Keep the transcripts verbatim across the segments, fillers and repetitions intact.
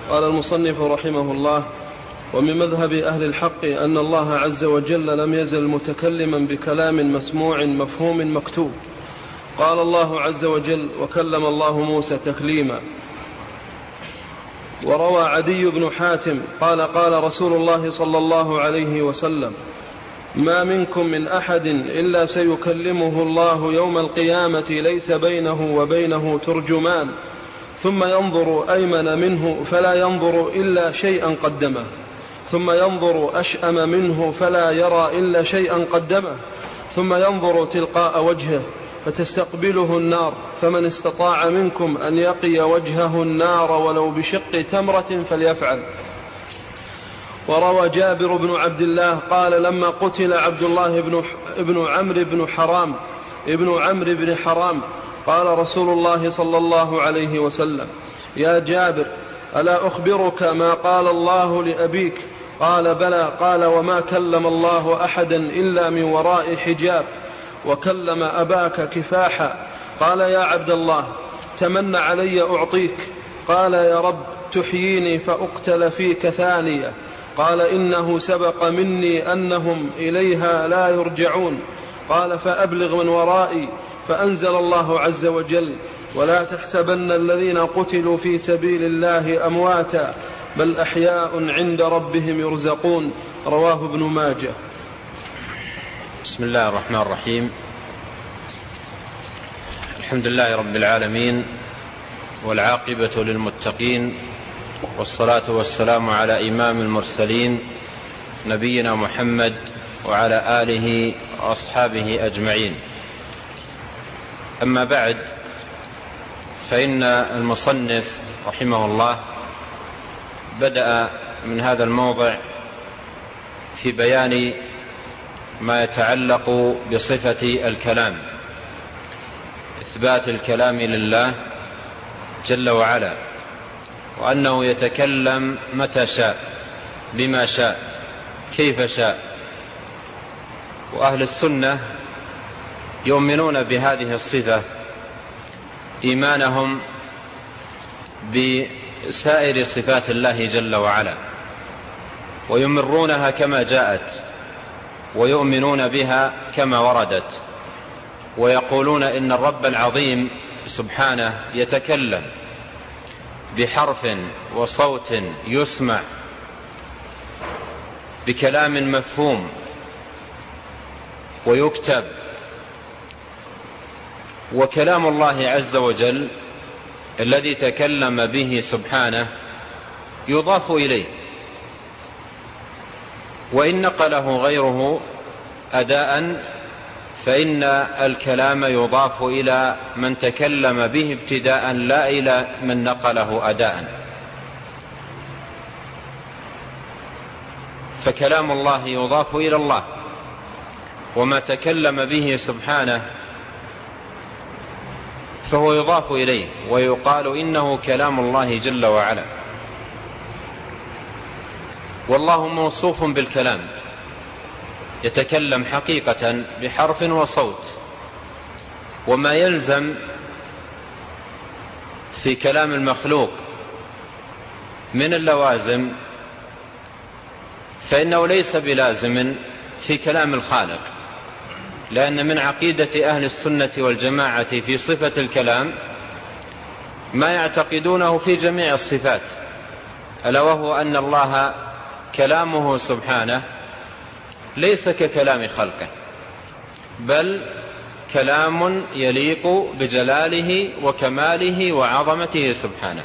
قال المصنف رحمه الله: ومن مذهب أهل الحق أن الله عز وجل لم يزل متكلما بكلام مسموع مفهوم مكتوب. قال الله عز وجل: وكلم الله موسى تكليما. وروى عدي بن حاتم قال: قال رسول الله صلى الله عليه وسلم: ما منكم من أحد إلا سيكلمه الله يوم القيامة ليس بينه وبينه ترجمان، ثم ينظر أيمن منه فلا ينظر إلا شيئا قدمه، ثم ينظر أشأم منه فلا يرى إلا شيئا قدمه، ثم ينظر تلقاء وجهه فتستقبله النار، فمن استطاع منكم أن يقي وجهه النار ولو بشق تمرة فليفعل. وروى جابر بن عبد الله قال: لما قتل عبد الله بن, بن عمرو بن حرام ابن عمرو بن حرام قال رسول الله صلى الله عليه وسلم: يا جابر، ألا أخبرك ما قال الله لأبيك؟ قال: بلى. قال: وما كلم الله أحدا إلا من وراء حجاب، وكلم أباك كفاحا. قال: يا عبد الله، تمن علي أعطيك. قال: يا رب، تحييني فأقتل فيك ثانية. قال: إنه سبق مني أنهم إليها لا يرجعون. قال: فأبلغ من ورائي. فأنزل الله عز وجل: ولا تحسبن الذين قتلوا في سبيل الله أمواتا بل أحياء عند ربهم يرزقون. رواه ابن ماجه. بسم الله الرحمن الرحيم. الحمد لله رب العالمين، والعاقبة للمتقين، والصلاة والسلام على إمام المرسلين نبينا محمد وعلى آله وأصحابه أجمعين. أما بعد، فإن المصنف رحمه الله بدأ من هذا الموضع في بيان ما يتعلق بصفة الكلام، إثبات الكلام لله جل وعلا، وأنه يتكلم متى شاء بما شاء كيف شاء. وأهل السنة يؤمنون بهذه الصفة إيمانهم بسائر صفات الله جل وعلا، ويمرونها كما جاءت، ويؤمنون بها كما وردت، ويقولون إن الرب العظيم سبحانه يتكلم بحرف وصوت يسمع، بكلام مفهوم ويكتب. وكلام الله عز وجل الذي تكلم به سبحانه يضاف إليه، وإن نقله غيره أداء فإن الكلام يضاف إلى من تكلم به ابتداء لا إلى من نقله أداء. فكلام الله يضاف إلى الله، وما تكلم به سبحانه فهو يضاف إليه، ويقال إنه كلام الله جل وعلا. والله موصوف بالكلام، يتكلم حقيقة بحرف وصوت. وما يلزم في كلام المخلوق من اللوازم فإنه ليس بلازم في كلام الخالق، لأن من عقيدة أهل السنة والجماعة في صفة الكلام ما يعتقدونه في جميع الصفات، ألا وهو أن الله كلامه سبحانه ليس ككلام خلقه، بل كلام يليق بجلاله وكماله وعظمته سبحانه.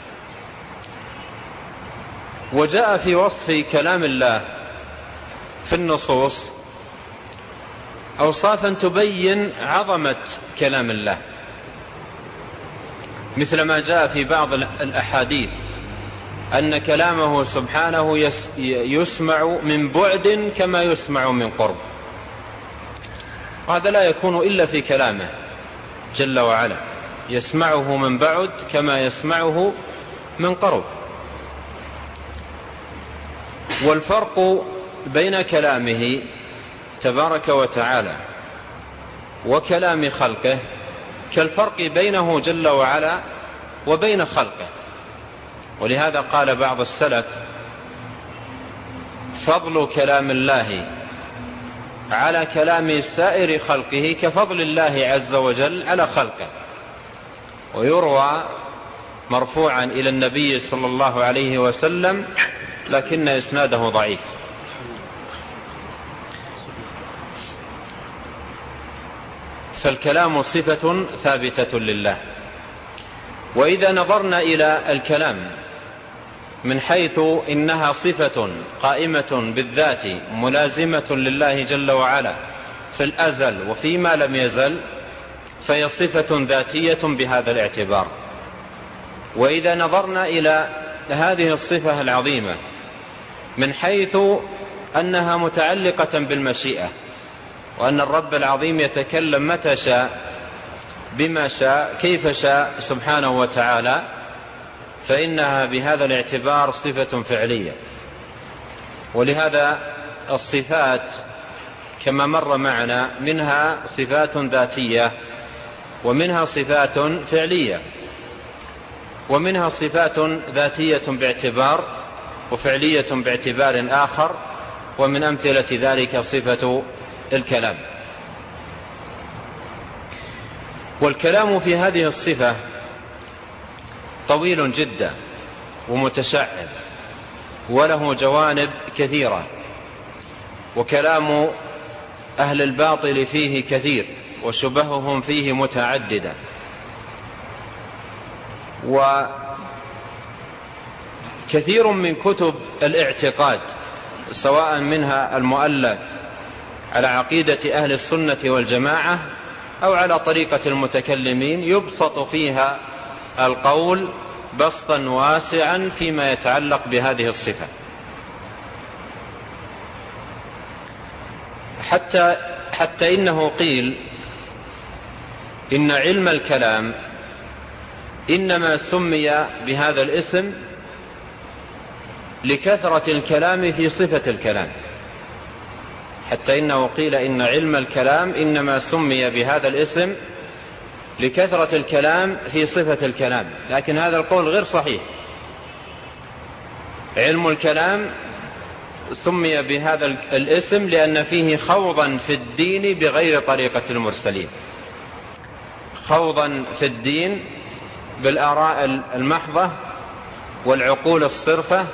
وجاء في وصف كلام الله في النصوص أوصافا تبين عظمة كلام الله، مثل ما جاء في بعض الأحاديث أن كلامه سبحانه يسمع من بعد كما يسمع من قرب. وهذا لا يكون إلا في كلامه جل وعلا، يسمعه من بعد كما يسمعه من قرب. والفرق بين كلامه تبارك وتعالى وكلام خلقه كالفرق بينه جل وعلا وبين خلقه، ولهذا قال بعض السلف: فضل كلام الله على كلام سائر خلقه كفضل الله عز وجل على خلقه. ويروى مرفوعا إلى النبي صلى الله عليه وسلم لكن إسناده ضعيف. فالكلام صفة ثابتة لله. وإذا نظرنا إلى الكلام من حيث إنها صفة قائمة بالذات ملازمة لله جل وعلا في الأزل وفيما لم يزل، فهي صفة ذاتية بهذا الاعتبار. وإذا نظرنا إلى هذه الصفة العظيمة من حيث أنها متعلقة بالمشيئة، وأن الرب العظيم يتكلم متى شاء بما شاء كيف شاء سبحانه وتعالى، فإنها بهذا الاعتبار صفة فعلية. ولهذا الصفات كما مر معنا منها صفات ذاتية، ومنها صفات فعلية، ومنها صفات ذاتية باعتبار وفعلية باعتبار آخر. ومن أمثلة ذلك صفة الكلام. والكلام في هذه الصفة طويل جدا ومتشعب وله جوانب كثيرة، وكلام أهل الباطل فيه كثير وشبههم فيه متعددة. وكثير من كتب الاعتقاد سواء منها المؤلف على عقيدة أهل السنة والجماعة أو على طريقة المتكلمين يبسط فيها القول بسطا واسعا فيما يتعلق بهذه الصفة، حتى, حتى إنه قيل إن علم الكلام إنما سمي بهذا الاسم لكثرة الكلام في صفة الكلام. حتى إنه قيل إن علم الكلام إنما سمي بهذا الاسم لكثرة الكلام في صفة الكلام، لكن هذا القول غير صحيح. علم الكلام سمي بهذا الاسم لأن فيه خوضا في الدين بغير طريقة المرسلين، خوضا في الدين بالآراء المحضة والعقول الصرفة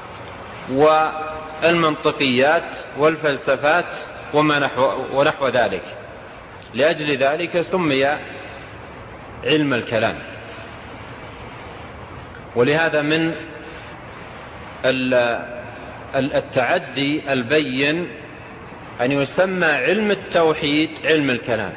والمنطقيات والفلسفات وما نحو, ونحو ذلك. لأجل ذلك سمي علم الكلام. ولهذا من التعدي البين أن يسمى علم التوحيد علم الكلام،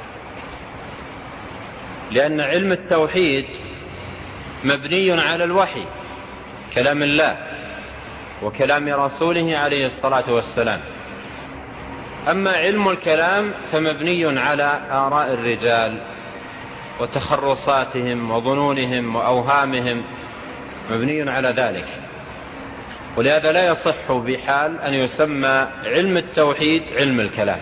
لأن علم التوحيد مبني على الوحي، كلام الله وكلام رسوله عليه الصلاة والسلام. أما علم الكلام فمبني على آراء الرجال وتخرصاتهم وظنونهم وأوهامهم، مبني على ذلك. ولهذا لا يصح بحال أن يسمى علم التوحيد علم الكلام.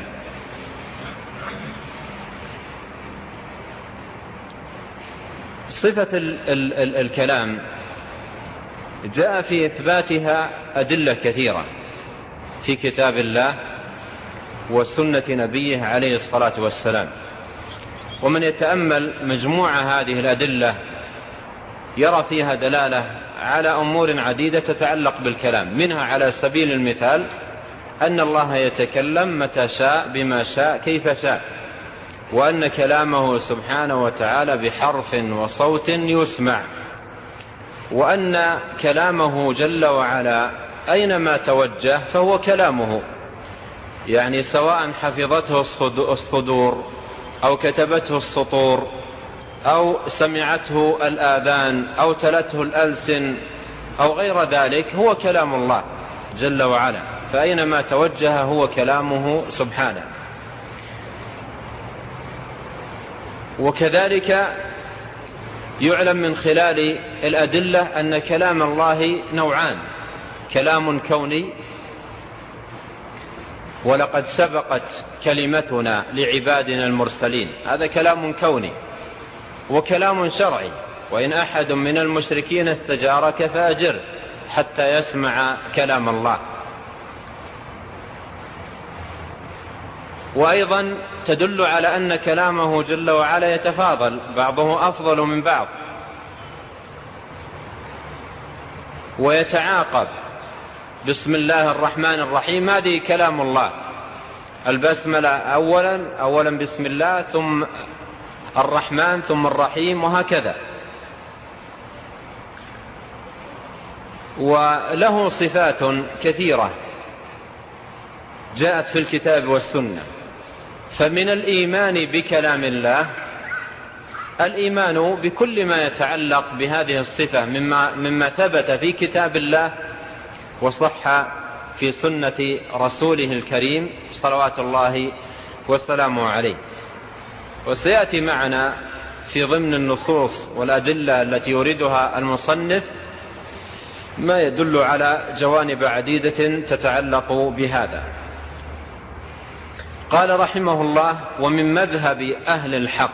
صفة ال ال ال الكلام جاء في إثباتها أدلة كثيرة في كتاب الله وسنة نبيه عليه الصلاة والسلام. ومن يتأمل مجموعة هذه الأدلة يرى فيها دلالة على أمور عديدة تتعلق بالكلام. منها على سبيل المثال أن الله يتكلم متى شاء بما شاء كيف شاء، وأن كلامه سبحانه وتعالى بحرف وصوت يسمع، وأن كلامه جل وعلا أينما توجه فهو كلامه، يعني سواء حفظته الصدور أو كتبته السطور أو سمعته الآذان أو تلته الألسن أو غير ذلك، هو كلام الله جل وعلا، فأينما توجه هو كلامه سبحانه. وكذلك يعلم من خلال الأدلة أن كلام الله نوعان: كلام كوني، ولقد سبقت كلمتنا لعبادنا المرسلين، هذا كلام كوني، وكلام شرعي وإن أحد من المشركين استجارك فأجره حتى يسمع كلام الله. وأيضا تدل على أن كلامه جل وعلا يتفاضل، بعضه أفضل من بعض ويتعاقب. بسم الله الرحمن الرحيم هذه كلام الله، البسملة أولا أولا بسم الله ثم الرحمن ثم الرحيم وهكذا. وله صفات كثيرة جاءت في الكتاب والسنة. فمن الإيمان بكلام الله الإيمان بكل ما يتعلق بهذه الصفة مما, مما ثبت في كتاب الله وصح في سنة رسوله الكريم صلوات الله وسلامه عليه. وسيأتي معنا في ضمن النصوص والأدلة التي يريدها المصنف ما يدل على جوانب عديدة تتعلق بهذا. قال رحمه الله: ومن مذهب أهل الحق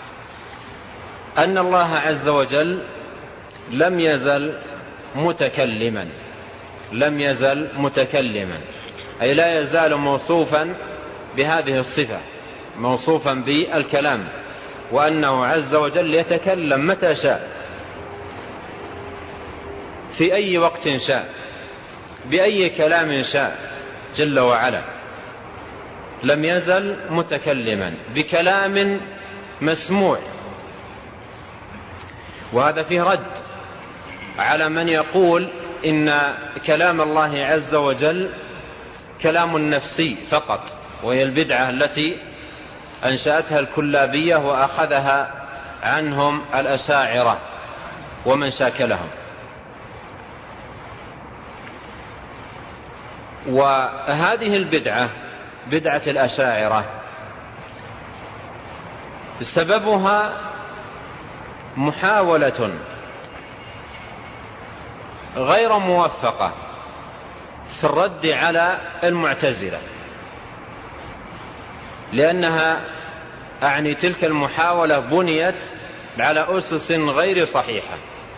أن الله عز وجل لم يزل متكلما، لم يزل متكلما أي لا يزال موصوفا بهذه الصفة، موصوفا بالكلام، وأنه عز وجل يتكلم متى شاء في أي وقت شاء بأي كلام شاء جل وعلا. لم يزل متكلما بكلام مسموع. وهذا فيه رد على من يقول إن كلام الله عز وجل كلام نفسي فقط، وهي البدعة التي أنشأتها الكلابية وأخذها عنهم الأشاعرة ومن شاكلهم. وهذه البدعة بدعة الأشاعرة سببها محاولة غير موفقة في الرد على المعتزلة، لأنها أعني تلك المحاولة بنيت على أسس غير صحيحة.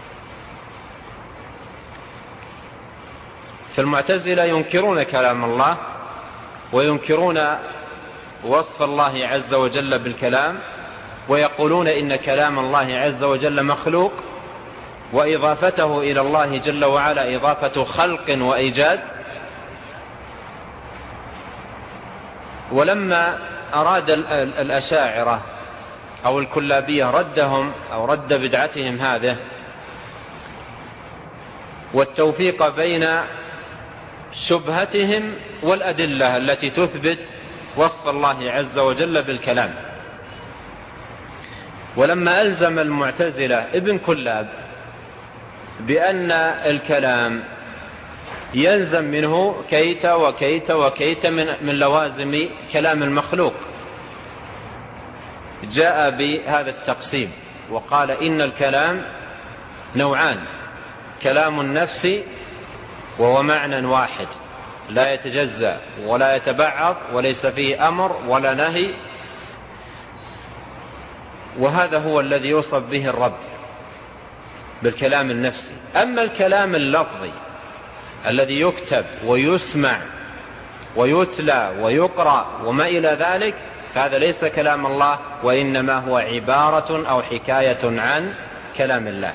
فالمعتزلة ينكرون كلام الله وينكرون وصف الله عز وجل بالكلام، ويقولون إن كلام الله عز وجل مخلوق، وإضافته إلى الله جل وعلا إضافة خلق وإيجاد. ولما أراد الأشاعرة أو الكلابية ردهم أو رد بدعتهم هذه والتوفيق بين شبهتهم والأدلة التي تثبت وصف الله عز وجل بالكلام، ولما ألزم المعتزلة ابن كلاب بأن الكلام يلزم منه كيت وكيت وكيت من, من لوازم كلام المخلوق، جاء بهذا التقسيم وقال إن الكلام نوعان: كلام النفس وهو معنى واحد لا يتجزأ ولا يتبعض وليس فيه أمر ولا نهي، وهذا هو الذي يوصف به الرب بالكلام النفسي. أما الكلام اللفظي الذي يكتب ويسمع ويتلى ويقرأ وما إلى ذلك فهذا ليس كلام الله، وإنما هو عبارة أو حكاية عن كلام الله.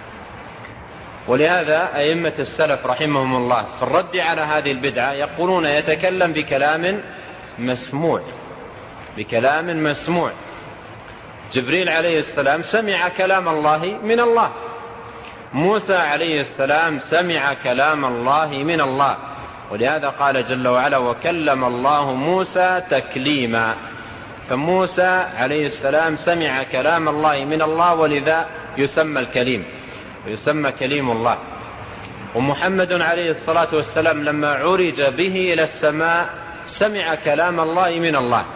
ولهذا أئمة السلف رحمهم الله في الرد على هذه البدعة يقولون يتكلم بكلام مسموع، بكلام مسموع. جبريل عليه السلام سمع كلام الله من الله، موسى عليه السلام سمع كلام الله من الله، ولهذا قال جل وعلا: وكلم الله موسى تكليما. فموسى عليه السلام سمع كلام الله من الله، ولذا يسمى الكليم ويسمى كليم الله. ومحمد عليه الصلاة والسلام لما عرج به إلى السماء سمع كلام الله من الله،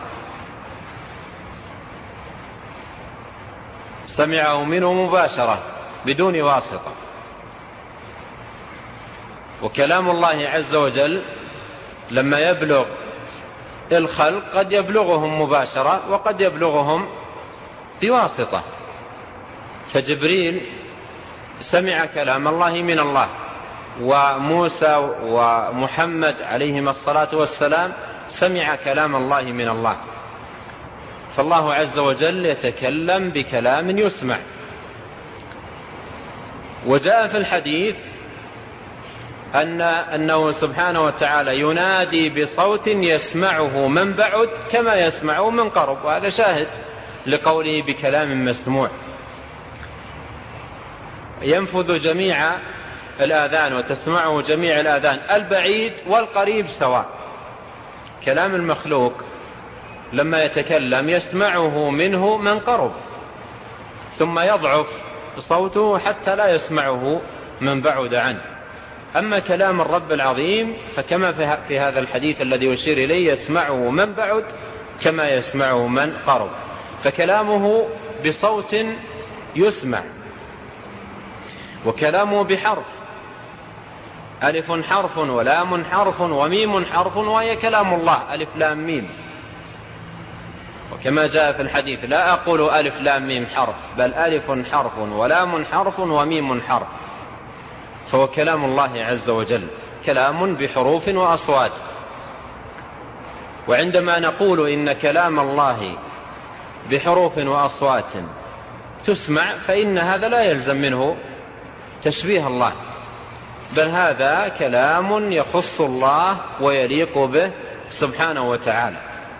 سمعه منه مباشرة بدون واسطة. وكلام الله عز وجل لما يبلغ الخلق قد يبلغهم مباشرة وقد يبلغهم بواسطة، فجبريل سمع كلام الله من الله، وموسى ومحمد عليهما الصلاة والسلام سمع كلام الله من الله. فالله عز وجل يتكلم بكلام يسمع. وجاء في الحديث أن أنه سبحانه وتعالى ينادي بصوت يسمعه من بعد كما يسمعه من قرب، وهذا شاهد لقوله بكلام مسموع ينفذ جميع الآذان وتسمعه جميع الآذان، البعيد والقريب سواء. كلام المخلوق لما يتكلم يسمعه منه من قرب، ثم يضعف صوته حتى لا يسمعه من بعد عنه. أما كلام الرب العظيم فكما في هذا الحديث الذي يشير إليه يسمعه من بعد كما يسمعه من قرب، فكلامه بصوت يسمع. وكلامه بحرف، ألف حرف ولام حرف وميم حرف، وهي كلام الله ألف لام ميم. وكما جاء في الحديث لا أقول ألف لام ميم حرف، بل ألف حرف ولام حرف وميم حرف، فهو كلام الله عز وجل كلام بحروف وأصوات. وعندما نقول إن كلام الله بحروف وأصوات تسمع، فإن هذا لا يلزم منه تشبيه الله، بل هذا كلام يخص الله ويليق به سبحانه وتعالى.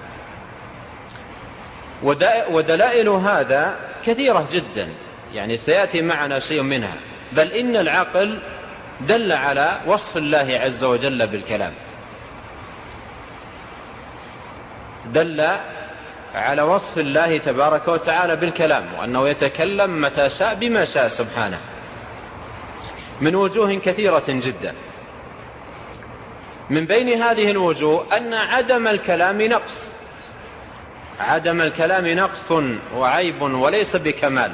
ودلائل هذا كثيرة جدا، يعني سيأتي معنا شيء منها، بل إن العقل دل على وصف الله عز وجل بالكلام، دل على وصف الله تبارك وتعالى بالكلام، وأنه يتكلم متى شاء بما شاء سبحانه من وجوه كثيرة جدا. من بين هذه الوجوه أن عدم الكلام نقص، عدم الكلام نقص وعيب وليس بكمال.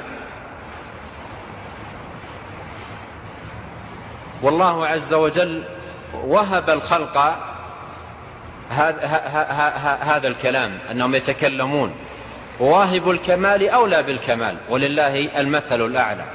والله عز وجل وهب الخلق هذا الكلام أنهم يتكلمون، وواهب الكمال أولى بالكمال، ولله المثل الأعلى.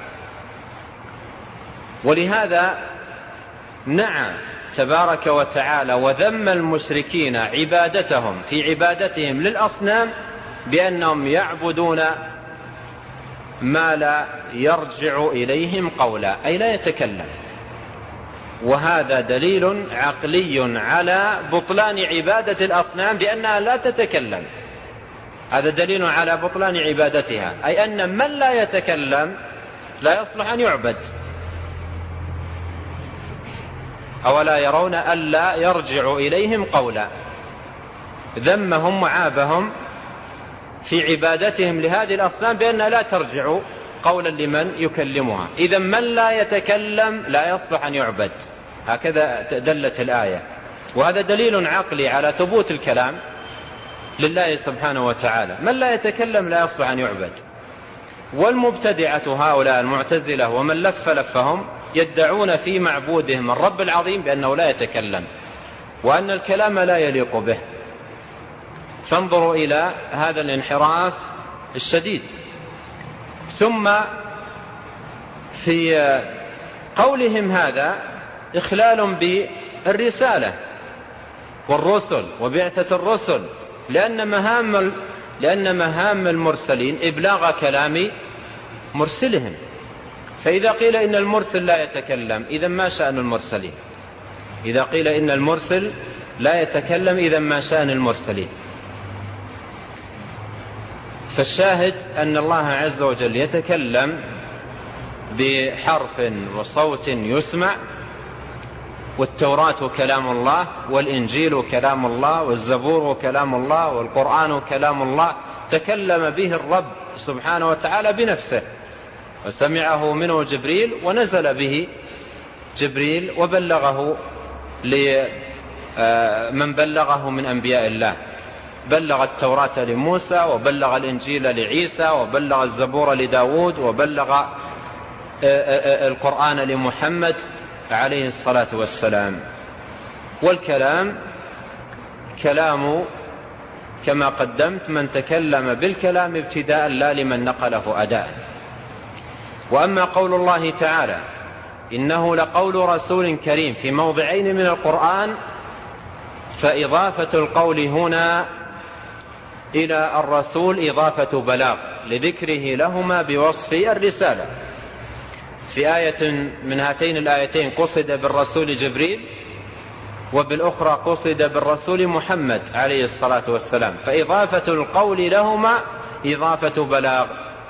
ولهذا نعى تبارك وتعالى وذم المشركين عبادتهم في عبادتهم للأصنام بأنهم يعبدون ما لا يرجع إليهم قولا، أي لا يتكلم. وهذا دليل عقلي على بطلان عبادة الأصنام بأنها لا تتكلم، هذا دليل على بطلان عبادتها، أي أن من لا يتكلم لا يصلح أن يعبد. أولا يرون ألا يرجع إليهم قولا، ذمهم وعابهم في عبادتهم لهذه الأصنام بأنها لا ترجع قولا لمن يكلمها. إذا من لا يتكلم لا يصلح أن يعبد، هكذا دلت الآية. وهذا دليل عقلي على ثبوت الكلام لله سبحانه وتعالى. من لا يتكلم لا يصلح أن يعبد. والمبتدعة هؤلاء المعتزلة ومن لف لفهم يدعون في معبودهم الرب العظيم بأنه لا يتكلم، وأن الكلام لا يليق به. فانظروا إلى هذا الانحراف الشديد. ثم في قولهم هذا إخلال بالرسالة والرسل وبعثة الرسل، لأن مهام لأن مهام المرسلين إبلاغ كلام مرسلهم. فإذا قيل إن المرسل لا يتكلم إذا ما شأن المرسلين؟ إذا قيل إن المرسل لا يتكلم إذا ما شأن المرسلين؟ فالشاهد أن الله عز وجل يتكلم بحرف وصوت يسمع، والتوراة كلام الله، والإنجيل كلام الله، والزبور كلام الله، والقرآن كلام الله، تكلم به الرب سبحانه وتعالى بنفسه، وسمعه منه جبريل، ونزل به جبريل وبلغه لمن بلغه من أنبياء الله. بلغ التوراة لموسى، وبلغ الإنجيل لعيسى، وبلغ الزبور لداود، وبلغ القرآن لمحمد عليه الصلاة والسلام. والكلام كلام كما قدمت من تكلم بالكلام ابتداء لا لمن نقله أداء. وأما قول الله تعالى إنه لقول رسول كريم في موضعين من القرآن، فإضافة القول هنا إلى الرسول إضافة بلاغ لذكره لهما بوصف الرسالة. في آية من هاتين الآيتين قصد بالرسول جبريل، وبالأخرى قصد بالرسول محمد عليه الصلاة والسلام، فإضافة القول لهما إضافة بلاغ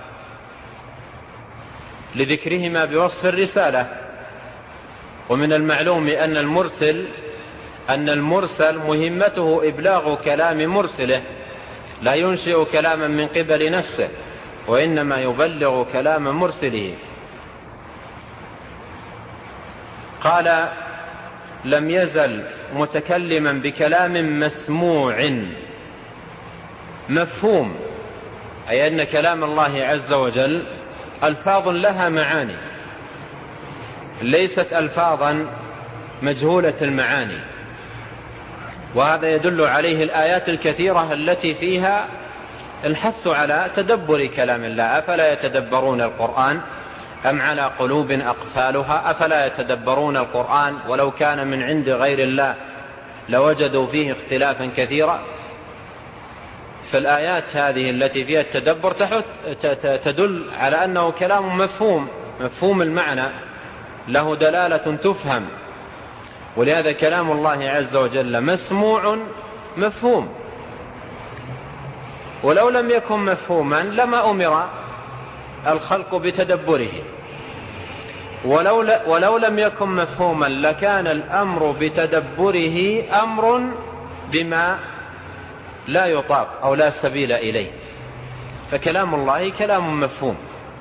لذكرهما بوصف الرسالة. ومن المعلوم أن المرسل أن المرسل مهمته إبلاغ كلام مرسله، لا ينشئ كلاما من قبل نفسه، وإنما يبلغ كلام مرسله. قال لم يزل متكلما بكلام مسموع مفهوم، أي أن كلام الله عز وجل ألفاظ لها معاني، ليست ألفاظا مجهولة المعاني. وهذا يدل عليه الآيات الكثيرة التي فيها الحث على تدبر كلام الله. أفلا يتدبرون القرآن أم على قلوب أقفالها؟ أفلا يتدبرون القرآن ولو كان من عند غير الله لوجدوا فيه اختلافا كثيرا. فالآيات هذه التي فيها التدبر تحث تدل على أنه كلام مفهوم، مفهوم المعنى، له دلالة تفهم. ولهذا كلام الله عز وجل مسموع مفهوم. ولو لم يكن مفهوما لما أمر الخلق بتدبره، ولو, ولو لم يكن مفهوما لكان الأمر بتدبره أمر بما لا يطاق أو لا سبيل إليه. فكلام الله كلام مفهوم.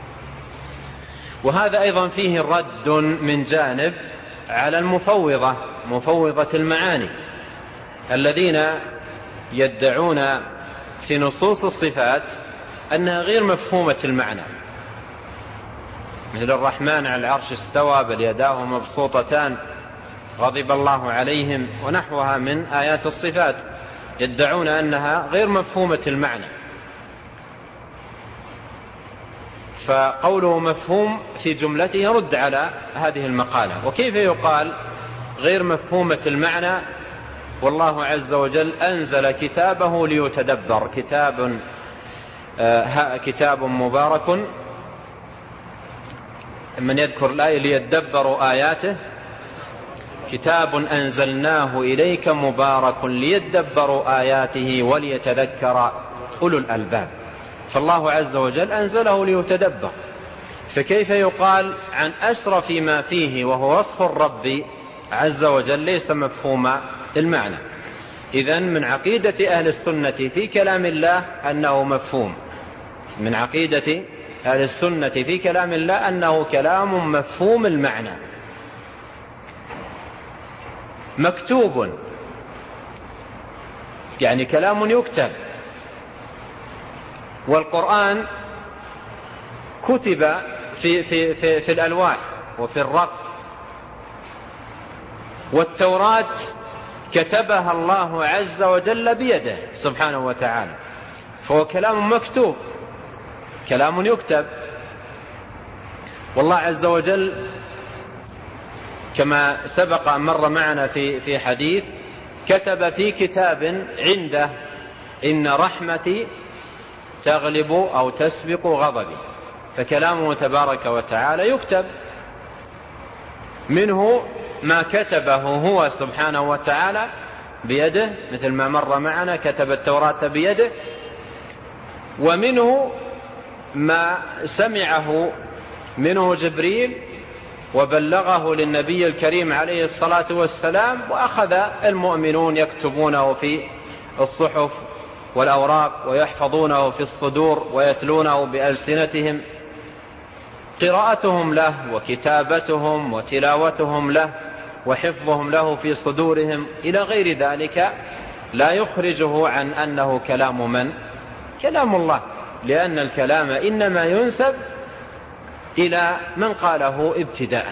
وهذا أيضا فيه رد من جانب على المفوضة، مفوضة المعاني، الذين يدعون في نصوص الصفات أنها غير مفهومة المعنى، مثل الرحمن على العرش استوى بل يداه مبسوطتان غضب الله عليهم ونحوها من آيات الصفات، يدعون أنها غير مفهومة المعنى. فقوله مفهوم في جملته يرد على هذه المقالة. وكيف يقال غير مفهومة المعنى والله عز وجل أنزل كتابه ليتدبر؟ كتاب آه كتاب مبارك، من يذكر الآية ليتدبروا آياته، كتاب أنزلناه إليك مبارك ليتدبروا آياته وليتذكر أولو الألباب. فالله عز وجل أنزله ليتدبر، فكيف يقال عن أشرف ما فيه وهو وصف الرب عز وجل ليس مفهوم المعنى؟ إذن من عقيدة أهل السنة في كلام الله أنه مفهوم، من عقيدة أهل السنة في كلام الله أنه كلام مفهوم المعنى مكتوب، يعني كلام يكتب. والقرآن كتب في, في, في, في الألواح وفي الرق، والتوراة كتبها الله عز وجل بيده سبحانه وتعالى، فهو كلام مكتوب، كلام يكتب. والله عز وجل كما سبق مر معنا في في حديث كتب في كتاب عنده إن رحمتي تغلب أو تسبق غضبي. فكلامه تبارك وتعالى يكتب، منه ما كتبه هو سبحانه وتعالى بيده مثل ما مر معنا كتب التوراة بيده، ومنه ما سمعه منه جبريل وبلغه للنبي الكريم عليه الصلاة والسلام، وأخذ المؤمنون يكتبونه في الصحف والأوراق ويحفظونه في الصدور ويتلونه بألسنتهم. قراءتهم له وكتابتهم وتلاوتهم له وحفظهم له في صدورهم إلى غير ذلك لا يخرجه عن أنه كلام من؟ كلام الله، لأن الكلام إنما ينسب إلى من قاله ابتداء.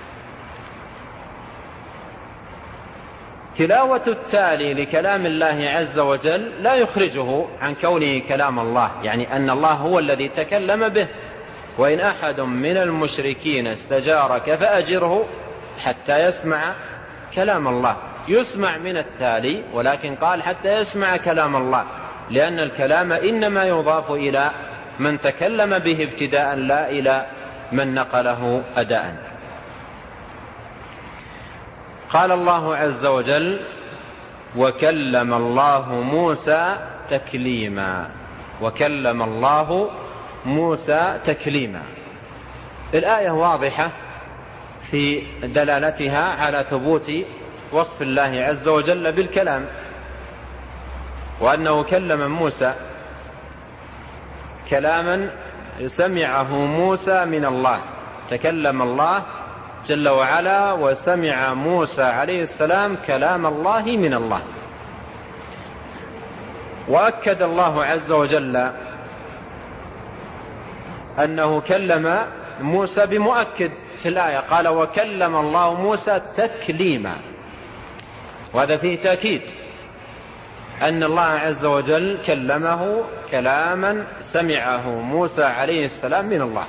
تلاوة التالي لكلام الله عز وجل لا يخرجه عن كونه كلام الله، يعني أن الله هو الذي تكلم به، وإن أحد من المشركين استجارك فأجره حتى يسمع كلام الله. يسمع من التالي، ولكن قال حتى يسمع كلام الله، لأن الكلام إنما يضاف إلى من تكلم به ابتداء لا إلى من نقله أداء. قال الله عز وجل: وكلم الله موسى تكليما. وكلم الله موسى تكليما. الآية واضحة في دلالتها على ثبوت وصف الله عز وجل بالكلام، وأنه كلم موسى كلاما سمعه موسى من الله. تكلم الله جل وعلا وسمع موسى عليه السلام كلام الله من الله. وأكد الله عز وجل أنه كلم موسى بمؤكد في الآية، قال: وكلم الله موسى تكليما. وهذا فيه تأكيد أن الله عز وجل كلمه كلاما سمعه موسى عليه السلام من الله.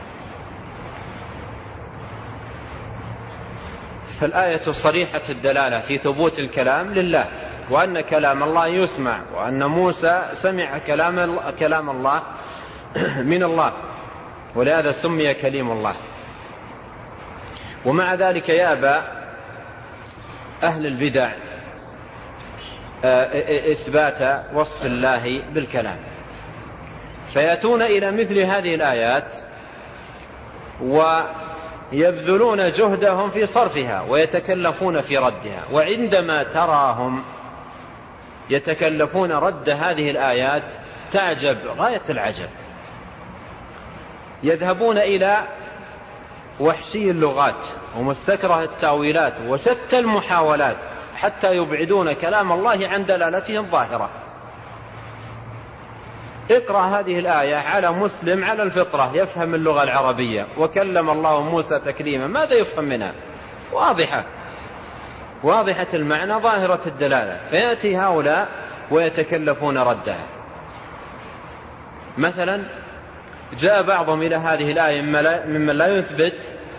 فالآية صريحة الدلالة في ثبوت الكلام لله، وأن كلام الله يسمع، وأن موسى سمع كلام كلام الله من الله، ولهذا سمي كليم الله. ومع ذلك يأبى أهل البدع إثبات وصف الله بالكلام، فيأتون إلى مثل هذه الآيات ويبذلون جهدهم في صرفها ويتكلفون في ردها. وعندما تراهم يتكلفون رد هذه الآيات تعجب غاية العجب. يذهبون إلى وحشي اللغات ومستكره التاويلات وشتى المحاولات حتى يبعدون كلام الله عن دلالته الظاهرة. اقرأ هذه الآية على مسلم على الفطرة يفهم اللغة العربية: وكلم الله موسى تكليما. ماذا يفهم منها؟ واضحة واضحة المعنى ظاهرة الدلالة. فيأتي هؤلاء ويتكلفون ردها. مثلا جاء بعضهم إلى هذه الآية ممن لا يثبت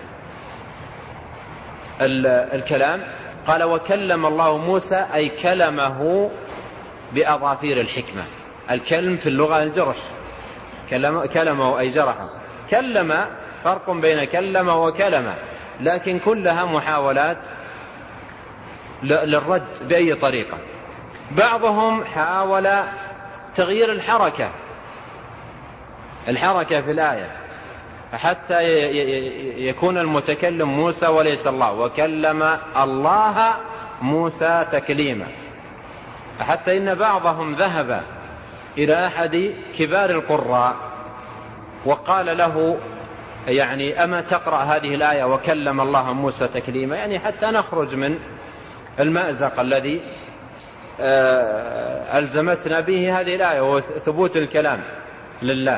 الكلام، قال: وكلم الله موسى أي كلمه بأظافير الحكمة. الكلم في اللغة الجرح، كلم كلمه أي جرحه. كلم فرق بين كلم وكلم، لكن كلها محاولات للرد بأي طريقة. بعضهم حاول تغيير الحركة الحركة في الآية حتى يكون المتكلم موسى وليس الله. وكلم الله موسى تكليما. حتى إن بعضهم ذهب إلى أحد كبار القراء وقال له: يعني أما تقرأ هذه الآية وكلم الله موسى تكليما، يعني حتى نخرج من المأزق الذي ألزمتنا به هذه الآية وثبوت الكلام لله.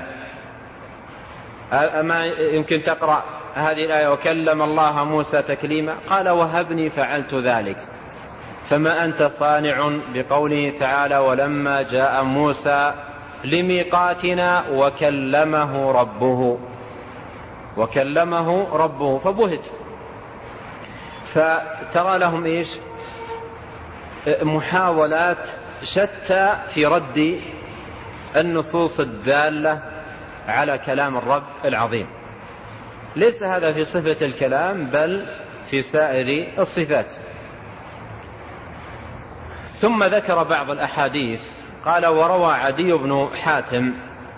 أما يمكن تقرأ هذه الآية وكلم الله موسى تكليما؟ قال: وهبني فعلت ذلك. فما أنت صانع بقوله تعالى: ولما جاء موسى لميقاتنا وكلمه ربه وكلمه ربه فبهت. فترى لهم إيش؟ محاولات شتى في رد النصوص الدالة على كلام الرب العظيم. ليس هذا في صفة الكلام بل في سائر الصفات. ثم ذكر بعض الأحاديث قال: وروى عدي بن حاتم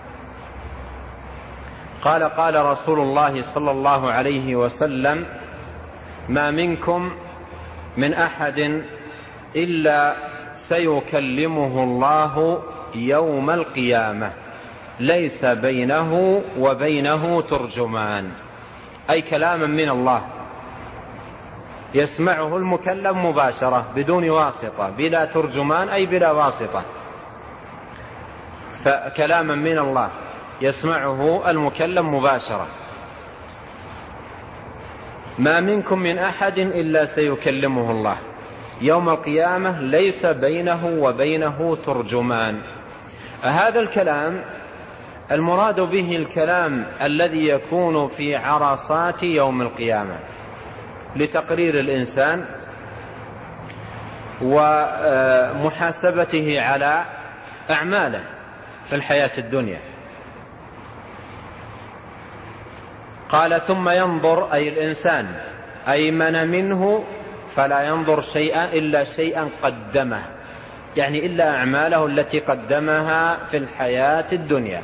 قال: قال رسول الله صلى الله عليه وسلم: ما منكم من أحد إلا سيكلمه الله يوم القيامة ليس بينه وبينه ترجمان. أي كلاما من الله يسمعه المكلم مباشرة بدون واسطة، بلا ترجمان أي بلا واسطة. فكلاما من الله يسمعه المكلم مباشرة. ما منكم من أحد إلا سيكلمه الله يوم القيامة ليس بينه وبينه ترجمان. هذا الكلام المراد به الكلام الذي يكون في عرصات يوم القيامة لتقرير الإنسان ومحاسبته على أعماله في الحياة الدنيا. قال ثم ينظر أي الإنسان أيمن منه فلا ينظر شيئا إلا شيئا قدمه، يعني إلا أعماله التي قدمها في الحياة الدنيا.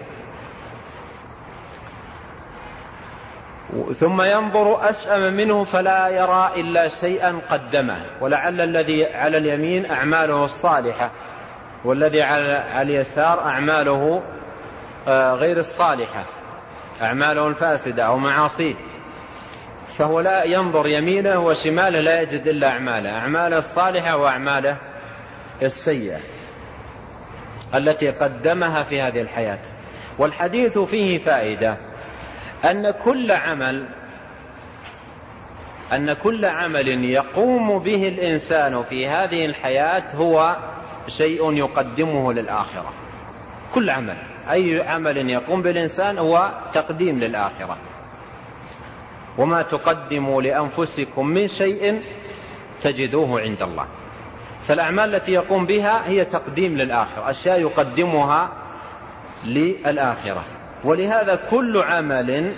ثم ينظر أشأم منه فلا يرى إلا شيئا قدمه، ولعل الذي على اليمين أعماله الصالحة والذي على اليسار أعماله غير الصالحة، أعماله الفاسدة أو معاصيه، فهو لا ينظر يمينه وشماله لا يجد إلا أعماله، أعماله الصالحة وأعماله السيئة التي قدمها في هذه الحياة. والحديث فيه فائدة أن كل عمل أن كل عمل يقوم به الإنسان في هذه الحياة هو شيء يقدمه للآخرة. كل عمل، أي عمل يقوم بالإنسان هو تقديم للآخرة. وما تقدموا لأنفسكم من شيء تجدوه عند الله. فالأعمال التي يقوم بها هي تقديم للآخرة، أشياء يقدمها للآخرة. ولهذا كل عمل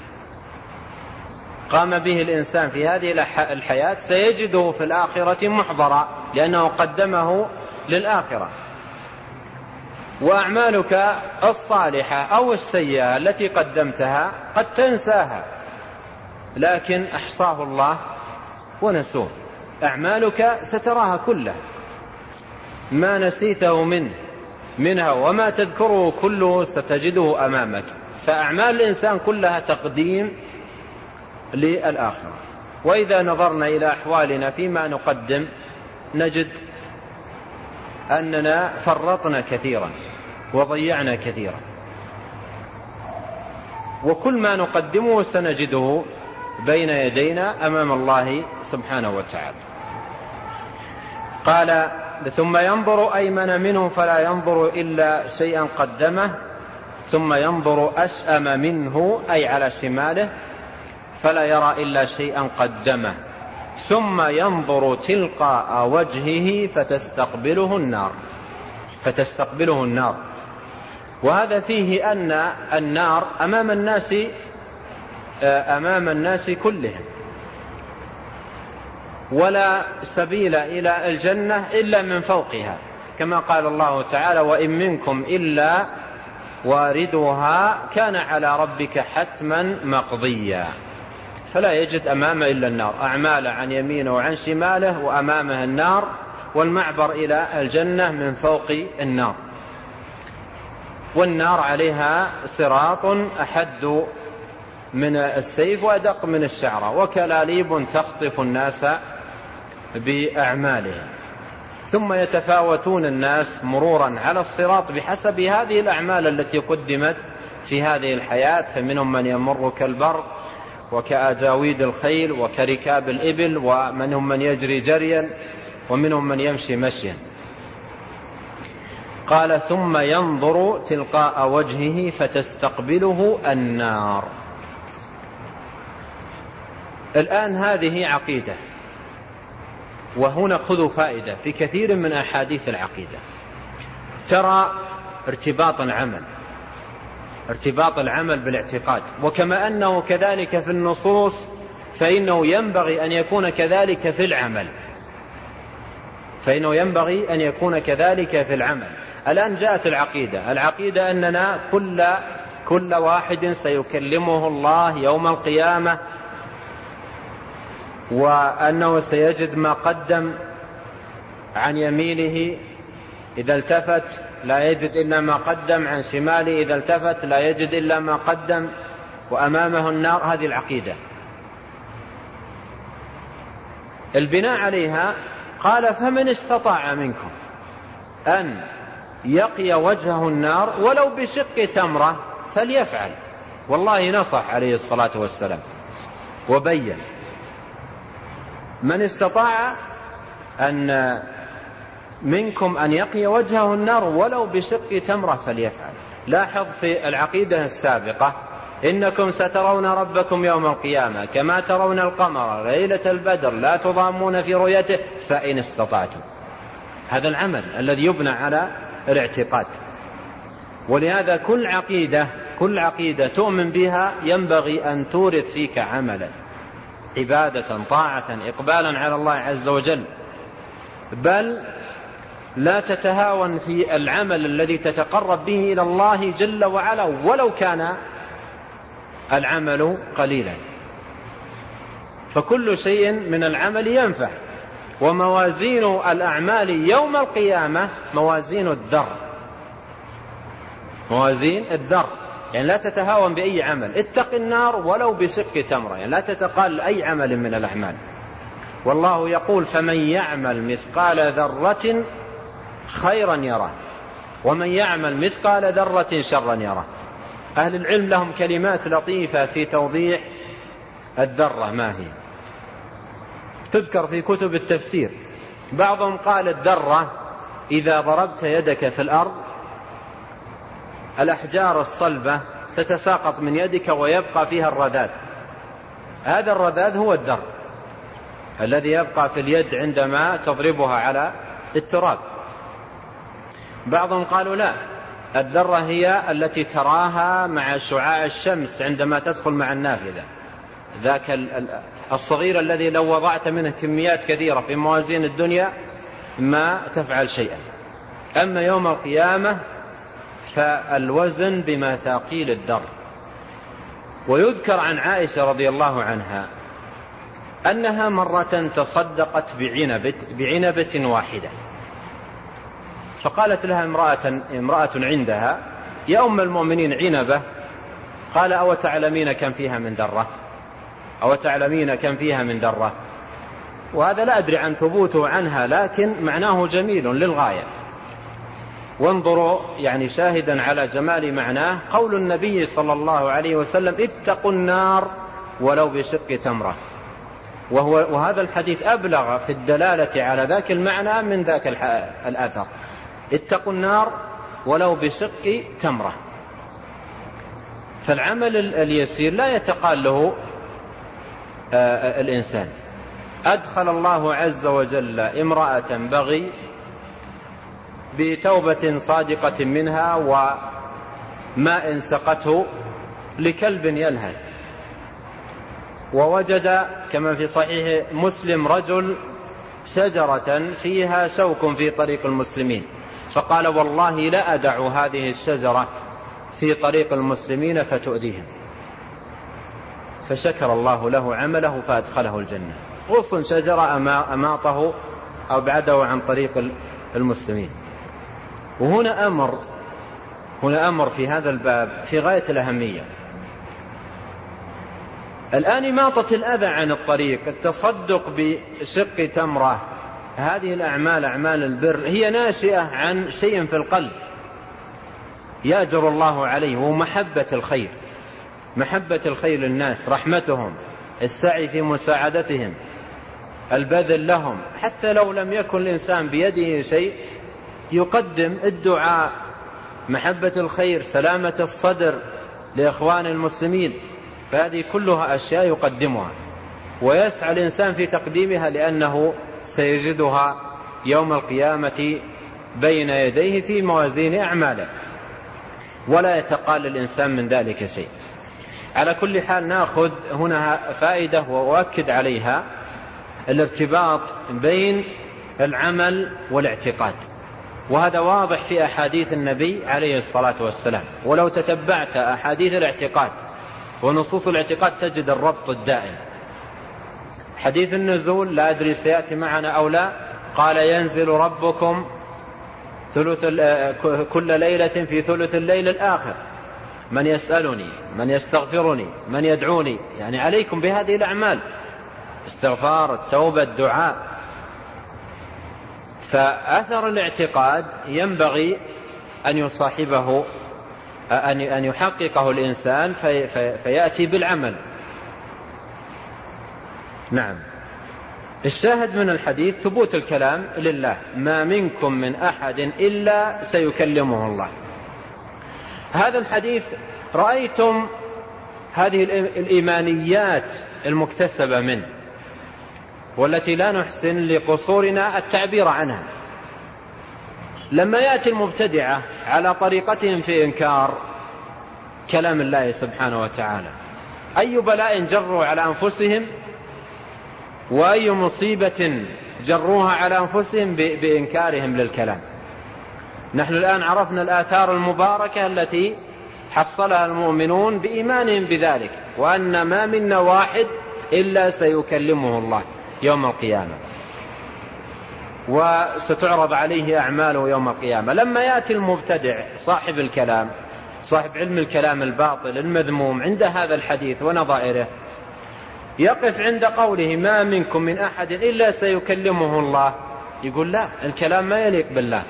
قام به الإنسان في هذه الحياة سيجده في الآخرة محضرا، لأنه قدمه للآخرة. وأعمالك الصالحة أو السيئة التي قدمتها قد تنساها، لكن أحصاه الله ونسوه. أعمالك ستراها كلها، ما نسيته منه منها وما تذكره كله ستجده أمامك. فأعمال الإنسان كلها تقديم للآخرة. وإذا نظرنا إلى أحوالنا فيما نقدم نجد أننا فرطنا كثيرا وضيعنا كثيرا، وكل ما نقدمه سنجده بين يدينا أمام الله سبحانه وتعالى. قال ثم ينظر أيمن منه فلا ينظر إلا شيئا قدمه، ثم ينظر أشأم منه أي على شماله فلا يرى إلا شيئا قدمه، ثم ينظر تلقاء وجهه فتستقبله النار فتستقبله النار وهذا فيه أن النار أمام الناس أمام الناس كلهم، ولا سبيل إلى الجنة إلا من فوقها، كما قال الله تعالى وإن منكم إلا واردها كان على ربك حتما مقضيا. فلا يجد أمامه إلا النار، أعماله عن يمينه وعن شماله وأمامه النار، والمعبر إلى الجنة من فوق النار. والنار عليها صراط أحد من السيف وأدق من الشعرة، وكلاليب تخطف الناس بأعمالهم. ثم يتفاوتون الناس مرورا على الصراط بحسب هذه الأعمال التي قدمت في هذه الحياة، فمنهم من يمر كالبرق وكأجاويد الخيل وكركاب الإبل، ومنهم من يجري جريا، ومنهم من يمشي مشيا. قال ثم ينظر تلقاء وجهه فتستقبله النار. الآن هذه عقيدة، وهنا خذوا فائدة في كثير من أحاديث العقيدة. ترى ارتباط العمل ارتباط العمل بالاعتقاد، وكما أنه كذلك في النصوص فإنه ينبغي أن يكون كذلك في العمل فإنه ينبغي أن يكون كذلك في العمل. الآن جاءت العقيدة العقيدة أننا كل كل واحد سيكلمه الله يوم القيامة، وأنه سيجد ما قدم عن يمينه إذا التفت لا يجد إلا ما قدم، عن شماله إذا التفت لا يجد إلا ما قدم، وأمامه النار. هذه العقيدة. البناء عليها قال فمن استطاع منكم أن يقي وجهه النار ولو بشق تمرة فليفعل. والله نصح عليه الصلاة والسلام وبين من استطاع أن منكم أن يقي وجهه النار ولو بشق تمرة فليفعل. لاحظ في العقيدة السابقة: إنكم سترون ربكم يوم القيامة كما ترون القمر ليلة البدر لا تضامون في رؤيته فإن استطعتم. هذا العمل الذي يبنى على الاعتقاد. ولهذا كل عقيدة كل عقيدة تؤمن بها ينبغي أن تورث فيك عملا، عبادة، طاعة، إقبالا على الله عز وجل، بل لا تتهاون في العمل الذي تتقرب به إلى الله جل وعلا ولو كان العمل قليلا، فكل شيء من العمل ينفع. وموازين الأعمال يوم القيامة موازين الذر، موازين الذر، يعني لا تتهاون بأي عمل. اتق النار ولو بشق تمرة، يعني لا تتقال أي عمل من الأعمال. والله يقول: فمن يعمل مثقال ذرة خيرا يره ومن يعمل مثقال ذرة شرا يره. أهل العلم لهم كلمات لطيفة في توضيح الذرة ما هي، تذكر في كتب التفسير. بعضهم قال: الذرة إذا ضربت يدك في الأرض الأحجار الصلبة تتساقط من يدك ويبقى فيها الرذاذ، هذا الرذاذ هو الذر الذي يبقى في اليد عندما تضربها على التراب. بعضهم قالوا: لا، الذرة هي التي تراها مع شعاع الشمس عندما تدخل مع النافذة، ذاك الصغير الذي لو وضعت منه كميات كثيرة في موازين الدنيا ما تفعل شيئا. أما يوم القيامة فالوزن بمثاقيل الذر. ويذكر عن عائشة رضي الله عنها أنها مرة تصدقت بعنبة, بعنبة واحدة، فقالت لها امرأة, امرأة عندها: يا أم المؤمنين، عنبة؟ قال: أو تعلمين كم فيها من ذرة؟ أو تعلمين كم فيها من ذرة؟ وهذا لا أدري عن ثبوته عنها، لكن معناه جميل للغاية. وانظروا يعني شاهدا على جمال معناه قول النبي صلى الله عليه وسلم: اتقوا النار ولو بشق تمرة. وهو وهذا الحديث أبلغ في الدلالة على ذاك المعنى من ذاك الأثر: اتقوا النار ولو بشق تمرة. فالعمل اليسير لا يتقال له الإنسان. أدخل الله عز وجل امرأة بغي بتوبة صادقة منها وماء سقته لكلب يلهث، ووجد كما في صحيح مسلم رجل شجرة فيها شوك في طريق المسلمين، فقال: والله لا أدع هذه الشجرة في طريق المسلمين فتؤذيهم، فشكر الله له عمله فأدخله الجنة. غصن شجرة أماطه أو أبعده عن طريق المسلمين. وهنا أمر هنا أمر في هذا الباب في غاية الأهمية. الآن إماطة الأذى عن الطريق، التصدق بشق تمرة، هذه الأعمال أعمال البر هي ناشئة عن شيء في القلب يأجر الله عليه، ومحبة الخير، محبة الخير للناس، رحمتهم، السعي في مساعدتهم، البذل لهم، حتى لو لم يكن الإنسان بيده شيء يقدم الدعاء، محبة الخير، سلامة الصدر لإخوان المسلمين، فهذه كلها أشياء يقدمها ويسعى الإنسان في تقديمها، لأنه سيجدها يوم القيامة بين يديه في موازين أعماله، ولا يتقال الإنسان من ذلك شيء. على كل حال نأخذ هنا فائدة وأؤكد عليها: الارتباط بين العمل والاعتقاد، وهذا واضح في أحاديث النبي عليه الصلاة والسلام. ولو تتبعت أحاديث الاعتقاد ونصوص الاعتقاد تجد الربط الدائم. حديث النزول لا أدري سيأتي معنا أو لا، قال: ينزل ربكم ثلث كل ليلة في ثلث الليل الآخر، من يسألني، من يستغفرني، من يدعوني. يعني عليكم بهذه الأعمال، استغفار، التوبة، الدعاء. فأثر الاعتقاد ينبغي أن يصاحبه أن يحققه الإنسان في في فيأتي بالعمل. نعم. الشاهد من الحديث ثبوت الكلام لله: ما منكم من أحد إلا سيكلمه الله. هذا الحديث رأيتم هذه الإيمانيات المكتسبة منه والتي لا نحسن لقصورنا التعبير عنها. لما يأتي المبتدعة على طريقتهم في إنكار كلام الله سبحانه وتعالى، أي بلاء جروا على أنفسهم وأي مصيبة جروها على أنفسهم بإنكارهم للكلام. نحن الآن عرفنا الآثار المباركة التي حصلها المؤمنون بإيمانهم بذلك، وأن ما منا واحد إلا سيكلمه الله يوم القيامة وستعرض عليه أعماله يوم القيامة. لما يأتي المبتدع صاحب الكلام، صاحب علم الكلام الباطل المذموم عند هذا الحديث ونظائره، يقف عند قوله ما منكم من أحد إلا سيكلمه الله، يقول لا، الكلام ما يليق بالله،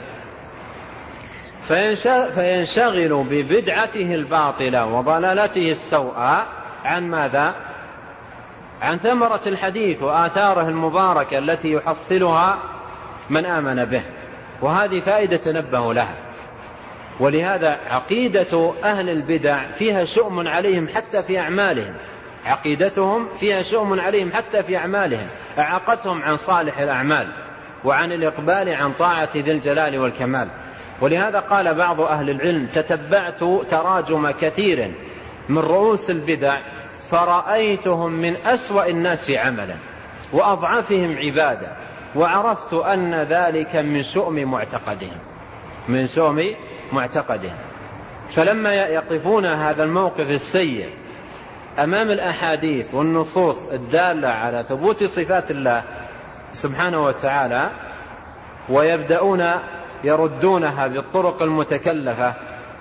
فينشغل ببدعته الباطلة وضلالته السوءة عن ماذا؟ عن ثمرة الحديث وآثاره المباركة التي يحصلها من آمن به. وهذه فائدة تنبه لها. ولهذا عقيدة أهل البدع فيها شؤم عليهم حتى في أعمالهم، عقيدتهم فيها شؤم عليهم حتى في أعمالهم، أعاقتهم عن صالح الأعمال وعن الإقبال عن طاعة ذي الجلال والكمال. ولهذا قال بعض أهل العلم تتبعت تراجم كثير من رؤوس البدع فرأيتهم من أسوأ الناس عملا وأضعفهم عبادة، وعرفت أن ذلك من شؤم معتقدهم من شؤم معتقدهم. فلما يقفون هذا الموقف السيء أمام الأحاديث والنصوص الدالة على ثبوت صفات الله سبحانه وتعالى ويبدأون يردونها بالطرق المتكلفة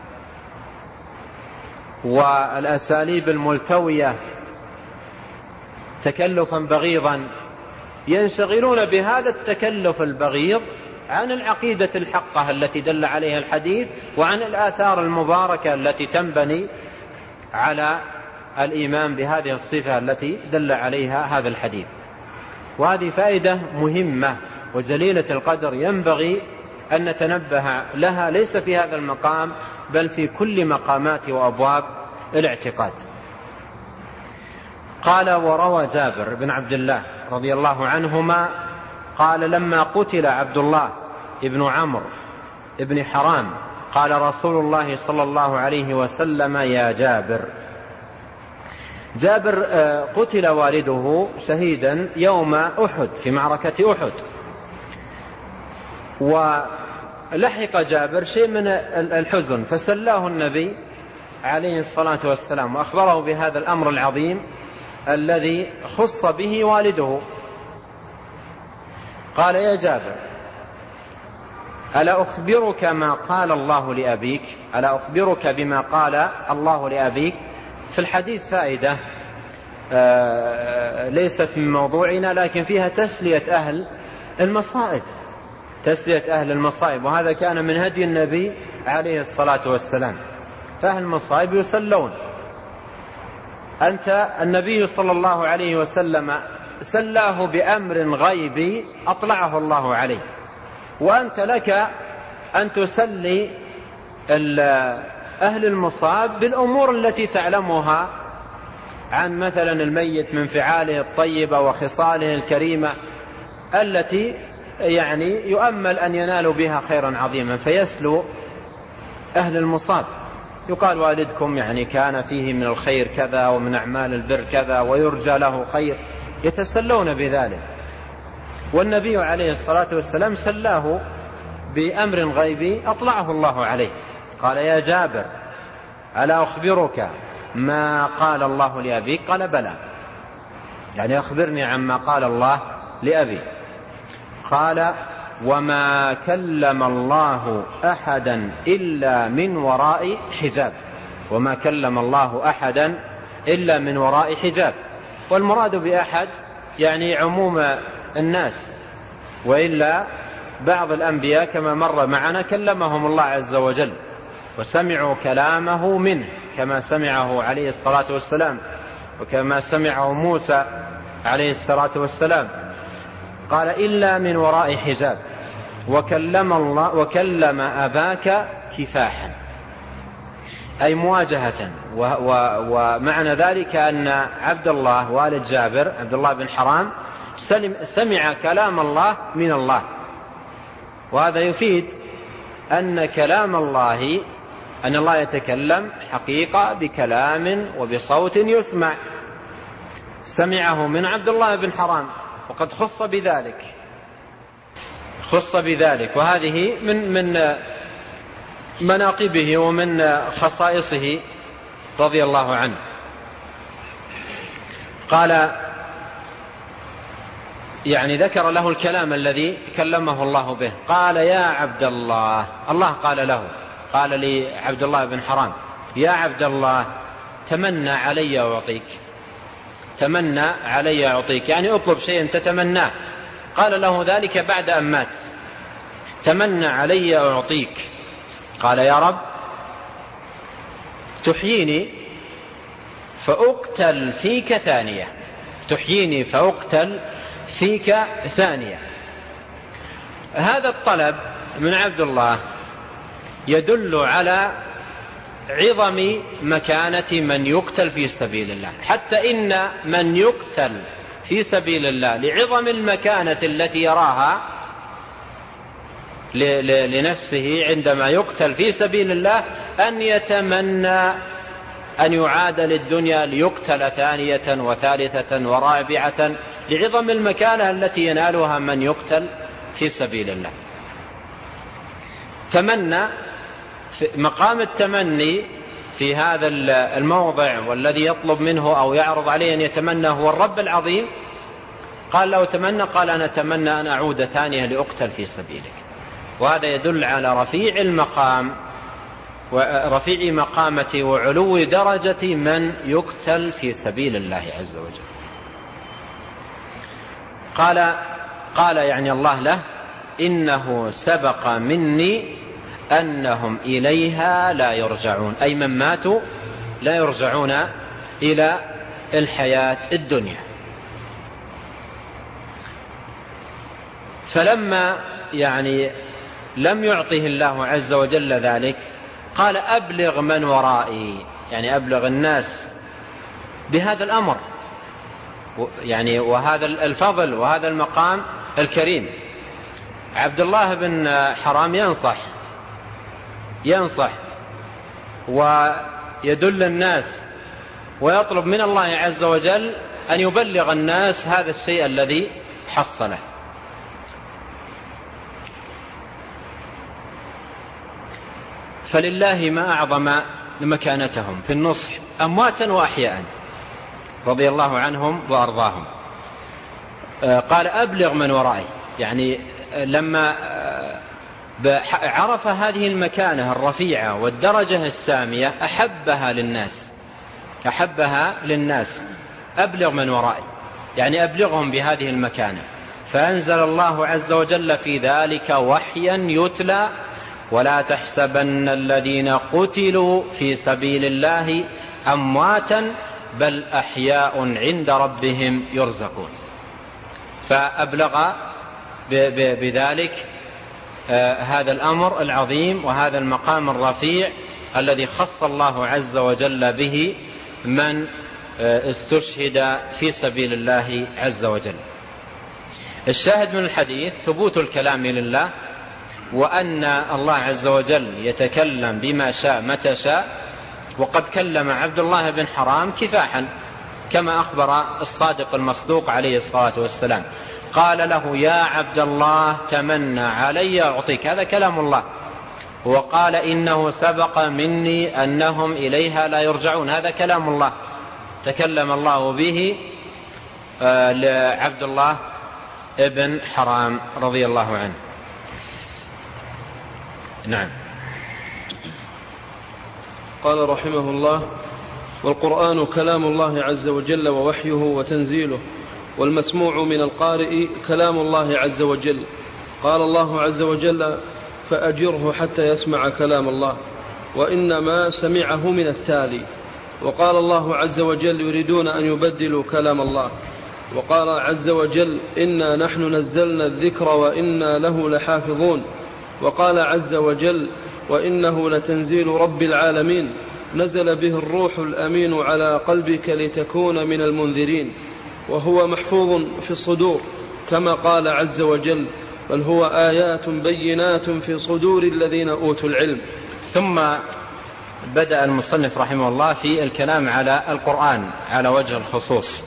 والأساليب الملتوية تكلفا بغيضا، ينشغلون بهذا التكلف البغيض عن العقيدة الحقة التي دل عليها الحديث وعن الآثار المباركة التي تنبني على الإيمان بهذه الصفة التي دل عليها هذا الحديث. وهذه فائدة مهمة وجليلة القدر ينبغي أن نتنبه لها، ليس في هذا المقام بل في كل مقامات وأبواب الاعتقاد. قال وروى جابر بن عبد الله رضي الله عنهما قال لما قتل عبد الله ابن عمرو ابن حرام قال رسول الله صلى الله عليه وسلم يا جابر. جابر قتل والده شهيدا يوم أحد في معركة أحد، ولحق جابر شيء من الحزن فسلاه النبي عليه الصلاة والسلام وأخبره بهذا الأمر العظيم الذي خص به والده. قال يا جابر ألا أخبرك ما قال الله لأبيك ألا أخبرك بما قال الله لأبيك. في الحديث فائدة ليست من موضوعنا لكن فيها تسلية أهل المصائب تسلية أهل المصائب وهذا كان من هدي النبي عليه الصلاة والسلام. فأهل المصائب يسلون. أنت النبي صلى الله عليه وسلم سلاه بأمر غيبي أطلعه الله عليه، وأنت لك أن تسلي أهل المصاب بالأمور التي تعلمها عن مثلا الميت من فعاله الطيبة وخصاله الكريمة التي يعني يؤمل أن ينالوا بها خيرا عظيما، فيسلو أهل المصاب. يقال والدكم يعني كان فيه من الخير كذا ومن أعمال البر كذا ويرجى له خير، يتسلون بذلك. والنبي عليه الصلاة والسلام سلاه بأمر غيبي أطلعه الله عليه. قال يا جابر ألا أخبرك ما قال الله لأبيك؟ قال بلى، يعني أخبرني عما قال الله لأبي. قال وما كلم الله أحدا إلا من وراء حجاب وما كلم الله أحدا إلا من وراء حجاب. والمراد بأحد يعني عموم الناس، وإلا بعض الأنبياء كما مر معنا كلمهم الله عز وجل وسمعوا كلامه منه كما سمعه عليه الصلاة والسلام وكما سمعه موسى عليه الصلاة والسلام. قال إلا من وراء حجاب وكلم الله وكلم أباك كفاحا. أي مواجهة. ومعنى ذلك أن عبد الله والد جابر عبد الله بن حرام سمع كلام الله من الله، وهذا يفيد أن كلام الله أن الله يتكلم حقيقة بكلام وبصوت يسمع، سمعه من عبد الله بن حرام وقد خص بذلك خص بذلك وهذه من من مناقبه ومن خصائصه رضي الله عنه. قال يعني ذكر له الكلام الذي كلمه الله به، قال يا عبد الله، الله قال له، قال لعبد الله بن حرام يا عبد الله تمنى علي أعطيك، تمنى علي أعطيك يعني اطلب شيئا تتمناه. قال له ذلك بعد أن مات، تمنى علي أعطيك. قال يا رب تحييني فأقتل فيك ثانية، تحييني فأقتل فيك ثانية. هذا الطلب من عبد الله يدل على عظم مكانة من يقتل في سبيل الله، حتى إن من يقتل في سبيل الله لعظم المكانة التي يراها لنفسه عندما يقتل في سبيل الله أن يتمنى أن يعاد للدنيا ليقتل ثانية وثالثة ورابعة لعظم المكانة التي ينالها من يقتل في سبيل الله. تمنى مقام التمني في هذا الموضع، والذي يطلب منه أو يعرض عليه أن يتمنى هو الرب العظيم. قال له تمنى، قال أنا أتمنى أن أعود ثانية لأقتل في سبيلك. وهذا يدل على رفيع المقام ورفيع مقامة وعلو درجة من يقتل في سبيل الله عز وجل. قال قال يعني الله له إنه سبق مني أنهم إليها لا يرجعون، أي من ماتوا لا يرجعون إلى الحياة الدنيا. فلما يعني لم يعطه الله عز وجل ذلك قال أبلغ من ورائي، يعني أبلغ الناس بهذا الأمر يعني وهذا الفضل وهذا المقام الكريم. عبد الله بن حرام ينصح ينصح ويدل الناس ويطلب من الله عز وجل أن يبلغ الناس هذا الشيء الذي حصله. فلله ما أعظم مكانتهم في النصح أمواتا وأحياء رضي الله عنهم وأرضاهم. قال أبلغ من ورائي، يعني لما عرف هذه المكانة الرفيعة والدرجة السامية أحبها للناس أحبها للناس أبلغ من ورائي، يعني أبلغهم بهذه المكانة. فأنزل الله عز وجل في ذلك وحيا يتلى ولا تحسبن الذين قتلوا في سبيل الله أمواتا بل أحياء عند ربهم يرزقون. فأبلغ بذلك هذا الأمر العظيم وهذا المقام الرفيع الذي خص الله عز وجل به من استشهد في سبيل الله عز وجل. الشاهد من الحديث ثبوت الكلام لله، وأن الله عز وجل يتكلم بما شاء متى شاء. وقد كلم عبد الله بن حرام كفاحا كما أخبر الصادق المصدوق عليه الصلاة والسلام، قال له يا عبد الله تمنى علي أعطيك، هذا كلام الله. وقال إنه سبق مني أنهم إليها لا يرجعون، هذا كلام الله تكلم الله به لعبد الله ابن حرام رضي الله عنه. نعم. قال رحمه الله: والقرآن كلام الله عز وجل ووحيه وتنزيله، والمسموع من القارئ كلام الله عز وجل. قال الله عز وجل: فأجره حتى يسمع كلام الله، وإنما سمعه من التالي. وقال الله عز وجل: يريدون أن يبدلوا كلام الله. وقال عز وجل: إنا نحن نزلنا الذكر وإنا له لحافظون. وقال عز وجل: وإنه لتنزيل رب العالمين. نزل به الروح الأمين على قلبك لتكون من المنذرين، وهو محفوظ في الصدور كما قال عز وجل: بل هو آيات بينات في صدور الذين أوتوا العلم. ثم بدأ المصنف رحمه الله في الكلام على القرآن على وجه الخصوص،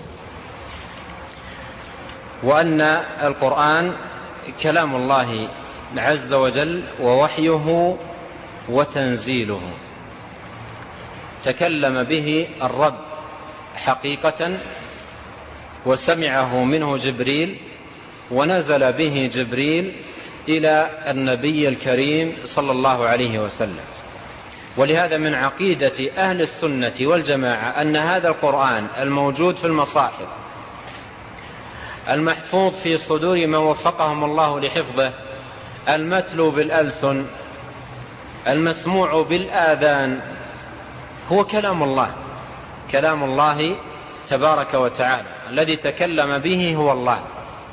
وأن القرآن كلام الله عز وجل ووحيه وتنزيله، تكلم به الرب حقيقة، وسمعه منه جبريل، ونزل به جبريل إلى النبي الكريم صلى الله عليه وسلم. ولهذا من عقيدة أهل السنة والجماعة أن هذا القرآن الموجود في المصاحف المحفوظ في صدور من وفقهم الله لحفظه، المتلو بالألسن، المسموع بالآذان، هو كلام الله، كلام الله تبارك وتعالى، الذي تكلم به هو الله،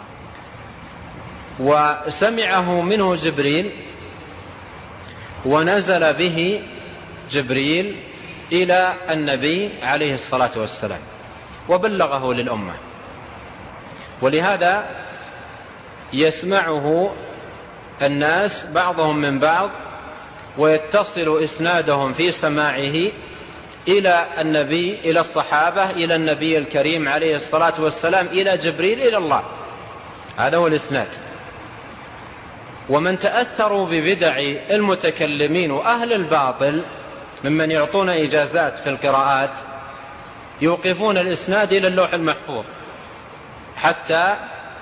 وسمعه منه جبريل، ونزل به جبريل إلى النبي عليه الصلاة والسلام وبلغه للأمة. ولهذا يسمعه الناس بعضهم من بعض، ويتصل إسنادهم في سماعه إلى النبي، إلى الصحابة، إلى النبي الكريم عليه الصلاة والسلام، إلى جبريل، إلى الله. هذا هو الإسناد. ومن تأثروا ببدع المتكلمين وأهل الباطل ممن يعطون إجازات في القراءات يوقفون الإسناد إلى اللوح المحفوظ حتى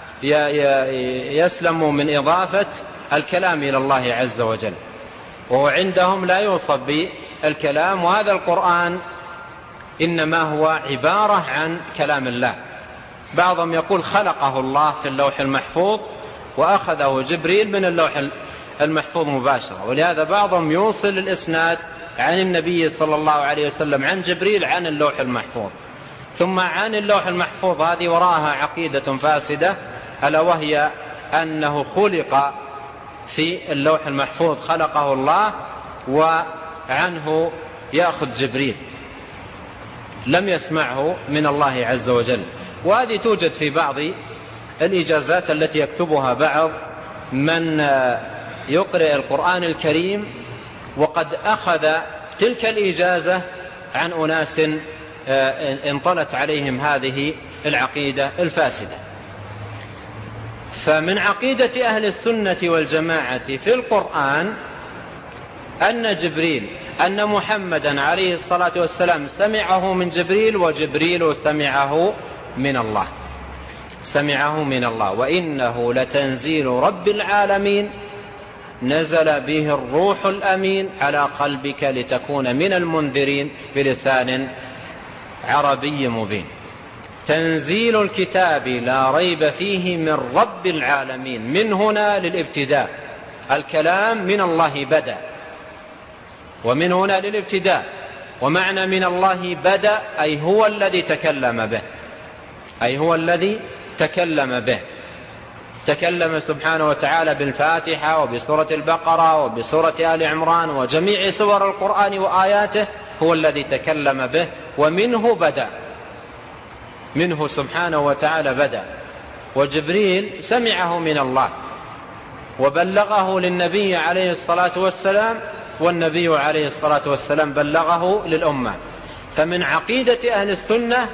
يسلموا من إضافة الكلام إلى الله عز وجل، وهو عندهم لا يوصف بالكلام. وهذا القرآن إنما هو عبارة عن كلام الله. بعضهم يقول خلقه الله في اللوح المحفوظ وأخذه جبريل من اللوح المحفوظ مباشرة، ولهذا بعضهم يوصل الإسناد عن النبي صلى الله عليه وسلم عن جبريل عن اللوح المحفوظ. ثم عن اللوح المحفوظ هذه وراءها عقيدة فاسدة، ألا وهي أنه خلق في اللوح المحفوظ، خلقه الله وعنه يأخذ جبريل، لم يسمعه من الله عز وجل. وهذه توجد في بعض الإجازات التي يكتبها بعض من يقرأ القرآن الكريم وقد أخذ تلك الإجازة عن أناس انطلت عليهم هذه العقيدة الفاسدة. فمن عقيدة أهل السنة والجماعة في القرآن أن جبريل أن محمدا عليه الصلاة والسلام سمعه من جبريل، وجبريل سمعه من الله، سمعه من الله. وإنه لتنزيل رب العالمين نزل به الروح الأمين على قلبك لتكون من المنذرين بلسان عربي مبين. تنزيل الكتاب لا ريب فيه من رب العالمين، من هنا للابتداء، الكلام من الله بدأ، ومن هنا للابتداء. ومعنى من الله بدأ أي هو الذي تكلم به، أي هو الذي تكلم به. تكلم سبحانه وتعالى بالفاتحة وبسورة البقرة وبسورة آل عمران وجميع سور القرآن وآياته، هو الذي تكلم به، ومنه بدأ، منه سبحانه وتعالى بدأ. وجبريل سمعه من الله وبلغه للنبي عليه الصلاة والسلام، والنبي عليه الصلاة والسلام بلغه للأمة. فمن عقيدة أهل السنة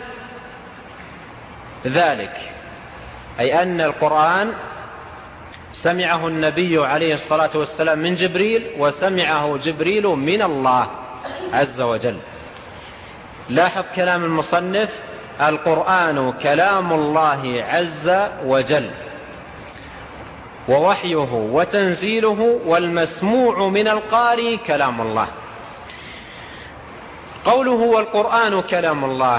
ذلك، أي أن القرآن سمعه النبي عليه الصلاة والسلام من جبريل، وسمعه جبريل من الله عز وجل. لاحظ كلام المصنف: القرآن كلام الله عز وجل، ووحيه وتنزيله، والمسموع من القارئ كلام الله. قوله والقرآن كلام الله،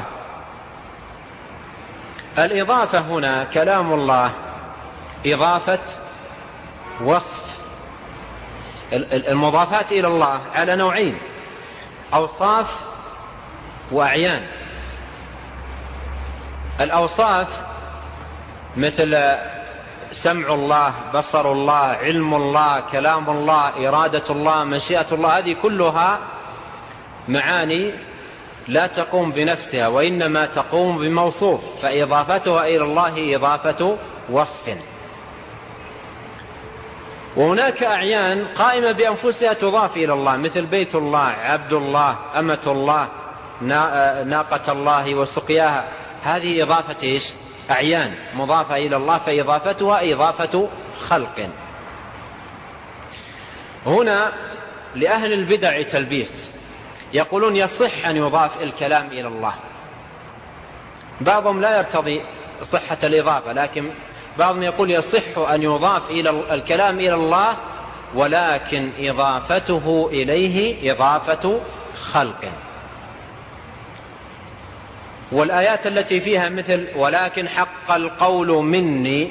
الإضافة هنا كلام الله إضافة وصف. المضافات إلى الله على نوعين: أوصاف وأعيان. الأوصاف مثل سمع الله، بصر الله، علم الله، كلام الله، إرادة الله، مشيئة الله، هذه كلها معاني لا تقوم بنفسها وإنما تقوم بموصوف، فإضافتها إلى الله إضافة وصف. وهناك أعيان قائمة بأنفسها تضاف إلى الله، مثل بيت الله، عبد الله، أمة الله، ناقة الله وسقياها، هذه إضافة إيش؟ أعيان مضافة إلى الله، فإضافتها إضافة خلق. هنا لأهل البدع تلبيس، يقولون يصح أن يضاف الكلام إلى الله. بعضهم لا يرتضي صحة الإضافة، لكن بعضهم يقول يصح أن يضاف إلى الكلام إلى الله، ولكن إضافته إليه إضافة خلق. والآيات التي فيها مثل ولكن حق القول مني،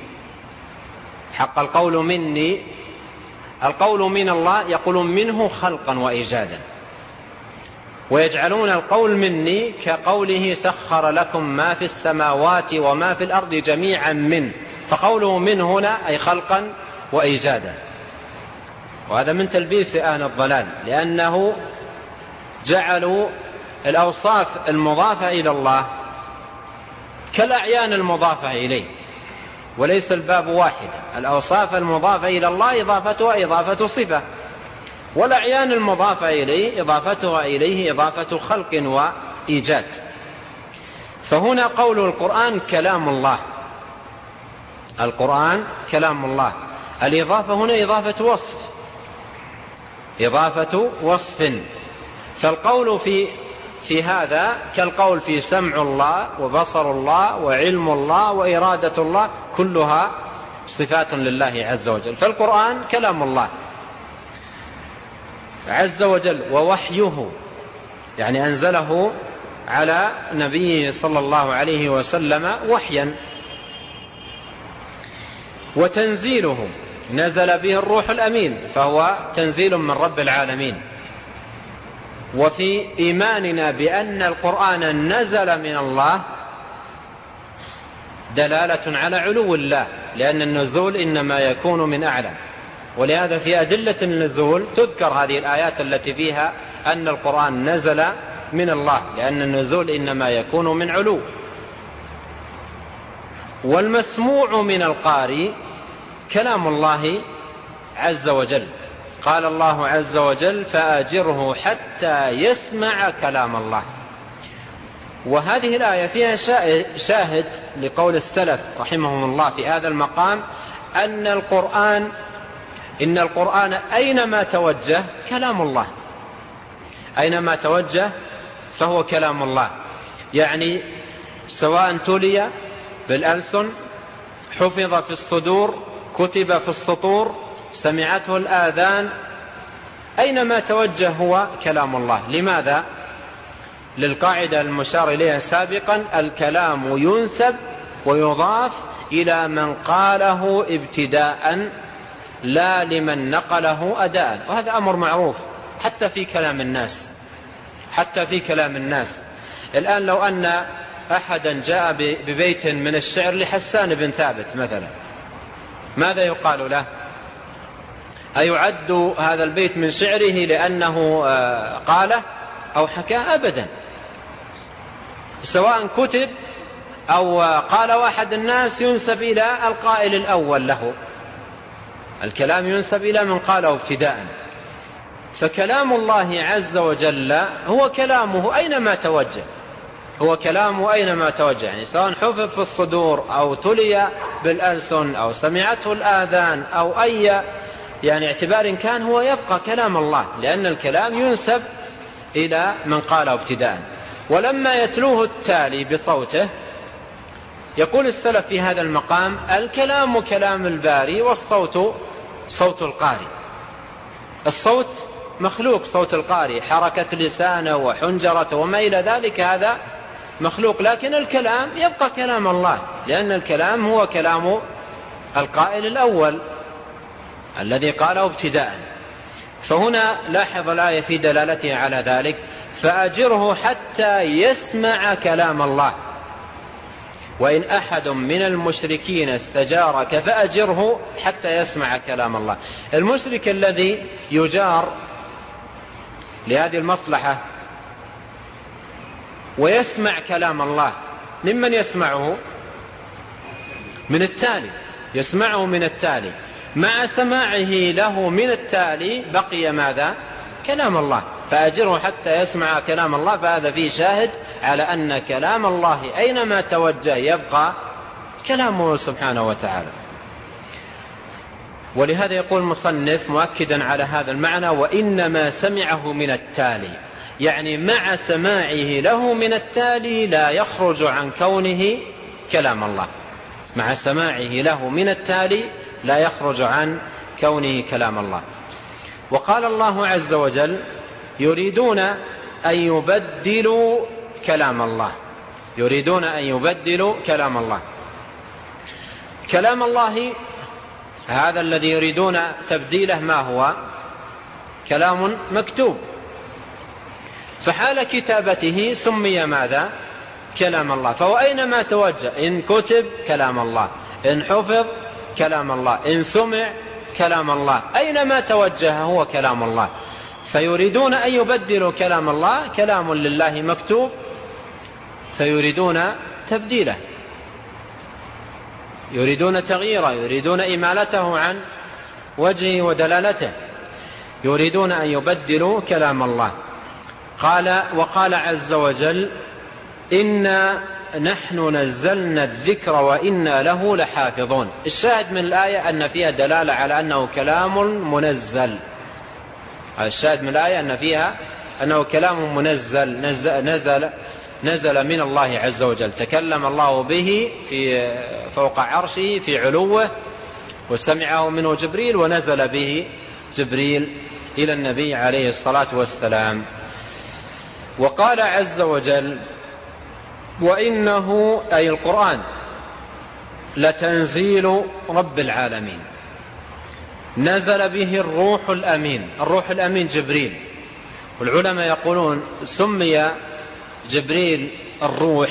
حق القول مني، القول من الله، يقولون منه خلقا وإيجادا، ويجعلون القول مني كقوله سخر لكم ما في السماوات وما في الأرض جميعا منه، فقوله من هنا أي خلقا وإيجادا. وهذا من تلبيس أهل الضلال، لأنه جعلوا الأوصاف المضافة إلى الله كالأعيان المضافة إليه، وليس الباب واحد. الأوصاف المضافة إلى الله إضافتها إضافة صفة، والأعيان المضافة إليه إضافتها إليه إضافة خلق وإيجاد. فهنا قول القرآن كلام الله، القرآن كلام الله، الإضافة هنا إضافة وصف، إضافة وصف. فالقول في في هذا كالقول في سمع الله وبصر الله وعلم الله وإرادة الله، كلها صفات لله عز وجل. فالقرآن كلام الله عز وجل، ووحيه يعني أنزله على نبيه صلى الله عليه وسلم وحيا، وتنزيله نزل به الروح الأمين، فهو تنزيل من رب العالمين. وفي إيماننا بأن القرآن نزل من الله دلالة على علو الله، لأن النزول إنما يكون من أعلى، ولهذا في أدلة النزول تذكر هذه الآيات التي فيها أن القرآن نزل من الله، لأن النزول إنما يكون من علو. والمسموع من القارئ كلام الله عز وجل، قال الله عز وجل فأجره حتى يسمع كلام الله. وهذه الآية فيها شاهد لقول السلف رحمهم الله في هذا المقام، أن القرآن إن القرآن أينما توجه كلام الله، أينما توجه فهو كلام الله، يعني سواء تلي بالألسن، حفظ في الصدور، كتب في السطور، سمعته الآذان، أينما توجه هو كلام الله. لماذا؟ للقاعدة المشار إليها سابقا، الكلام ينسب ويضاف إلى من قاله ابتداء لا لمن نقله أداء، وهذا أمر معروف حتى في كلام الناس، حتى في كلام الناس. الآن لو أن أحدا جاء ببيت من الشعر لحسان بن ثابت مثلا، ماذا يقال له؟ أيعد هذا البيت من شعره لأنه قاله أو حكاه؟ أبدا، سواء كتب أو قال واحد الناس ينسب إلى القائل الأول له، الكلام ينسب إلى من قاله ابتداء. فكلام الله عز وجل هو كلامه أينما توجه، هو كلامه أينما توجه، يعني سواء حفظ في الصدور أو تلي بالألسن أو سمعته الآذان أو أي يعني اعتبار كان، هو يبقى كلام الله، لأن الكلام ينسب إلى من قاله ابتداء. ولما يتلوه التالي بصوته، يقول السلف في هذا المقام الكلام كلام الباري، والصوت صوت القارئ. الصوت مخلوق، صوت القارئ، حركة لسانه وحنجرته وما إلى ذلك هذا مخلوق، لكن الكلام يبقى كلام الله، لأن الكلام هو كلام القائل الأول الذي قاله ابتداء. فهنا لاحظ الآية في دلالتها على ذلك، فأجره حتى يسمع كلام الله، وإن أحد من المشركين استجارك فأجره حتى يسمع كلام الله. المشرك الذي يجار لهذه المصلحة ويسمع كلام الله، ممن يسمعه؟ من التالي، يسمعه من التالي. مع سماعه له من التالي بقي ماذا؟ كلام الله، فأجره حتى يسمع كلام الله. فهذا فيه شاهد على أن كلام الله أينما توجه يبقى كلامه سبحانه وتعالى. ولهذا يقول المصنف مؤكدا على هذا المعنى: وإنما سمعه من التالي، يعني مع سماعه له من التالي لا يخرج عن كونه كلام الله. مع سماعه له من التالي لا يخرج عن كونه كلام الله. وقال الله عز وجل: يريدون أن يبدلوا كلام الله، يريدون أن يبدلوا كلام الله. كلام الله هذا الذي يريدون تبديله ما هو؟ كلام مكتوب، فحال كتابته سمي ماذا؟ كلام الله. فهو أينما توجه، إن كتب كلام الله، إن حفظ كلام الله، إن سمع كلام الله، أينما توجه هو كلام الله. فيريدون أن يبدلوا كلام الله، كلام لله مكتوب، فيريدون تبديله، يريدون تغييره، يريدون إمالته عن وجهه ودلالته، يريدون أن يبدلوا كلام الله. قال وقال عز وجل: إنا نحن نزلنا الذكر وإنا له لحافظون. الشاهد من الآية أن فيها دلالة على أنه كلام منزل. الشاهد من الآية أن فيها أنه كلام منزل، نزل نزل من الله عز وجل، تكلم الله به في فوق عرشه في علوه، وسمعه منه جبريل، ونزل به جبريل إلى النبي عليه الصلاة والسلام. وقال عز وجل: وإنه أي القرآن لتنزيل رب العالمين، نزل به الروح الأمين. الروح الأمين جبريل، والعلماء يقولون سمي جبريل الروح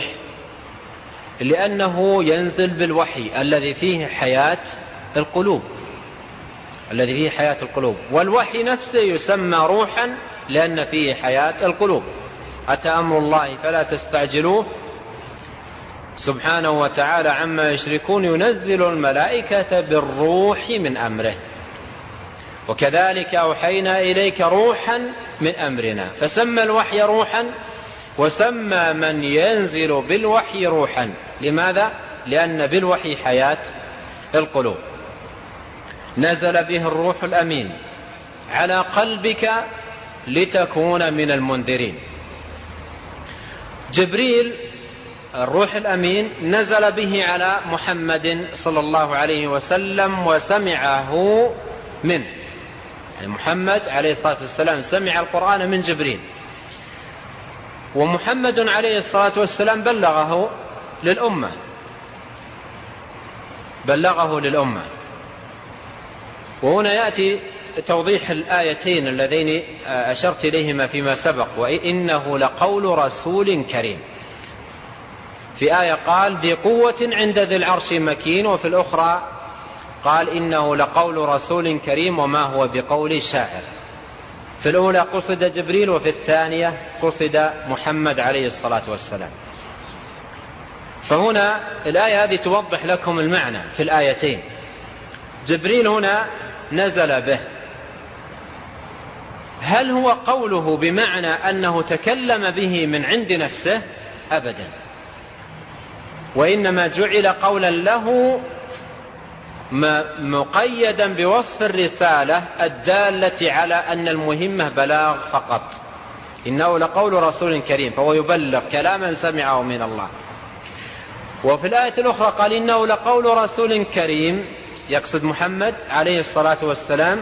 لأنه ينزل بالوحي الذي فيه حياة القلوب، الذي فيه حياة القلوب. والوحي نفسه يسمى روحا لأن فيه حياة القلوب. أتى أمر الله فلا تستعجلوه سبحانه وتعالى عما يشركون، ينزل الملائكة بالروح من أمره، وكذلك أوحينا إليك روحا من أمرنا. فسمى الوحي روحا، وسمى من ينزل بالوحي روحا. لماذا؟ لأن بالوحي حياة القلوب. نزل به الروح الأمين على قلبك لتكون من المنذرين. جبريل الروح الأمين نزل به على محمد صلى الله عليه وسلم وسمعه منه، يعني محمد عليه الصلاة والسلام سمع القرآن من جبريل، ومحمد عليه الصلاة والسلام بلغه للأمة، بلغه للأمة. وهنا يأتي توضيح الآيتين اللذين أشرت إليهما فيما سبق: وإنه لقول رسول كريم. في آية قال ذي قوة عند ذي العرش مكين، وفي الأخرى قال إنه لقول رسول كريم وما هو بقول شاعر. في الأولى قصد جبريل، وفي الثانية قصد محمد عليه الصلاة والسلام. فهنا الآية هذه توضح لكم المعنى في الآيتين. جبريل هنا نزل به، هل هو قوله بمعنى أنه تكلم به من عند نفسه؟ أبدا، وإنما جعل قولا له مقيدا بوصف الرسالة الدالة على أن المهمة بلاغ فقط. إنه لقول رسول كريم، فهو يبلغ كلاما سمعه من الله. وفي الآية الأخرى قال إنه لقول رسول كريم، يقصد محمد عليه الصلاة والسلام،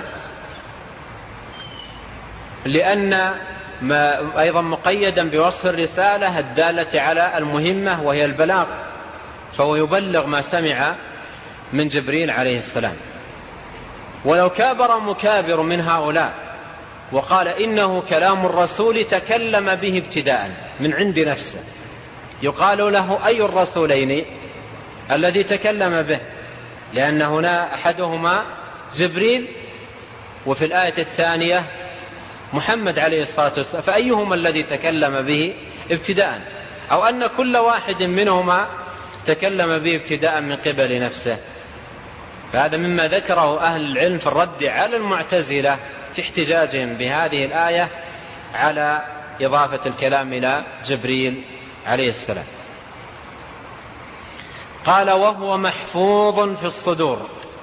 لأن ما أيضا مقيدا بوصف الرسالة الدالة على المهمة وهي البلاغ، فهو يبلغ ما سمع من جبريل عليه السلام. ولو كابر مكابر من هؤلاء وقال إنه كلام الرسول تكلم به ابتداء من عند نفسه، يقال له أي الرسولين الذي تكلم به؟ لأن هنا أحدهما جبريل، وفي الآية الثانية محمد عليه الصلاة والسلام، فأيهما الذي تكلم به ابتداء، أو أن كل واحد منهما تكلم به ابتداء من قبل نفسه. فهذا مما ذكره أهل العلم في الرد على المعتزلة في احتجاجهم بهذه الآية على إضافة الكلام إلى جبريل عليه السلام. قال وهو محفوظ في الصدور،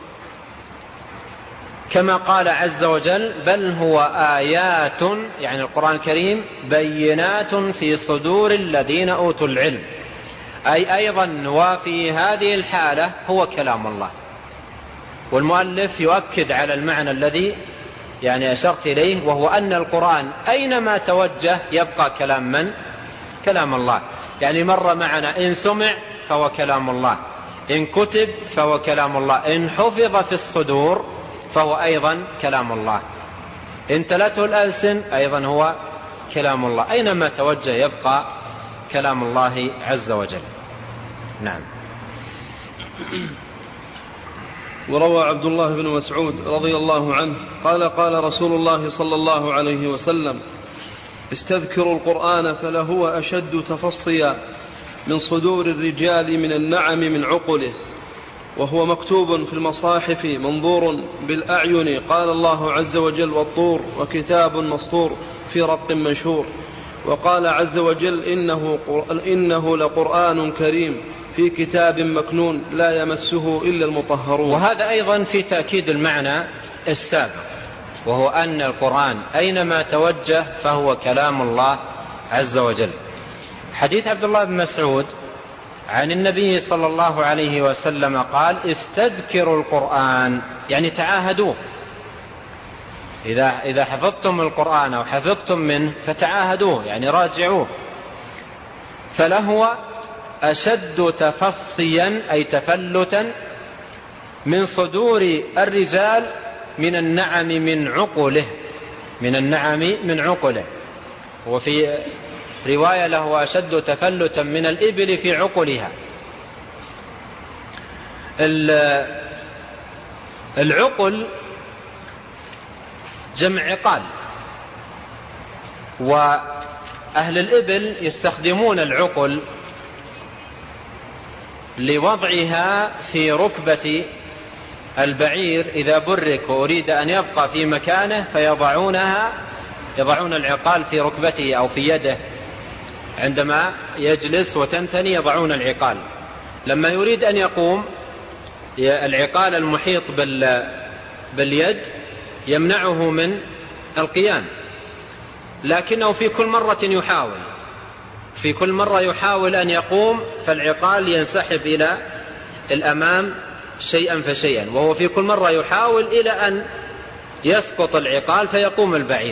كما قال عز وجل بل هو آيات، يعني القرآن الكريم، بينات في صدور الذين أوتوا العلم، أي أيضا وفي هذه الحالة هو كلام الله. والمؤلف يؤكد على المعنى الذي يعني أشرت إليه، وهو أن القرآن أينما توجه يبقى كلام من؟ كلام الله. يعني مر معنا إن سمع فهو كلام الله، إن كتب فهو كلام الله، إن حفظ في الصدور فهو أيضا كلام الله، إن تلته الألسن أيضا هو كلام الله. أينما توجه يبقى كلام الله عز وجل. نعم. وروى عبد الله بن مسعود رضي الله عنه قال قال رسول الله صلى الله عليه وسلم استذكروا القرآن فلهو أشد تفصيا من صدور الرجال من النعم من عقله، وهو مكتوب في المصاحف منظور بالأعين، قال الله عز وجل والطور وكتاب مسطور في رق منشور، وقال عز وجل إنه, إنه لقرآن كريم في كتاب مكنون لا يمسه إلا المطهرون. وهذا أيضا في تأكيد المعنى السابق، وهو أن القرآن أينما توجه فهو كلام الله عز وجل. حديث عبد الله بن مسعود عن النبي صلى الله عليه وسلم قال استذكروا القرآن، يعني تعاهدوه، إذا, إذا حفظتم القرآن أو حفظتم منه فتعاهدوه، يعني راجعوه، فلهو أشد تفصيا أي تفلتا من صدور الرجال من النعم من عقله، من النعم من عقله. وفي رواية له أشد تفلتا من الإبل في عقلها. العقل جمع عقال، وأهل الإبل يستخدمون العقل لوضعها في ركبة البعير إذا برك وأريد أن يبقى في مكانه فيضعونها، يضعون العقال في ركبته أو في يده، عندما يجلس وتنثني يضعون العقال. لما يريد أن يقوم العقال المحيط باليد يمنعه من القيام، لكنه في كل مرة يحاول في كل مرة يحاول أن يقوم فالعقال ينسحب إلى الأمام شيئا فشيئا، وهو في كل مرة يحاول إلى أن يسقط العقال فيقوم البعير.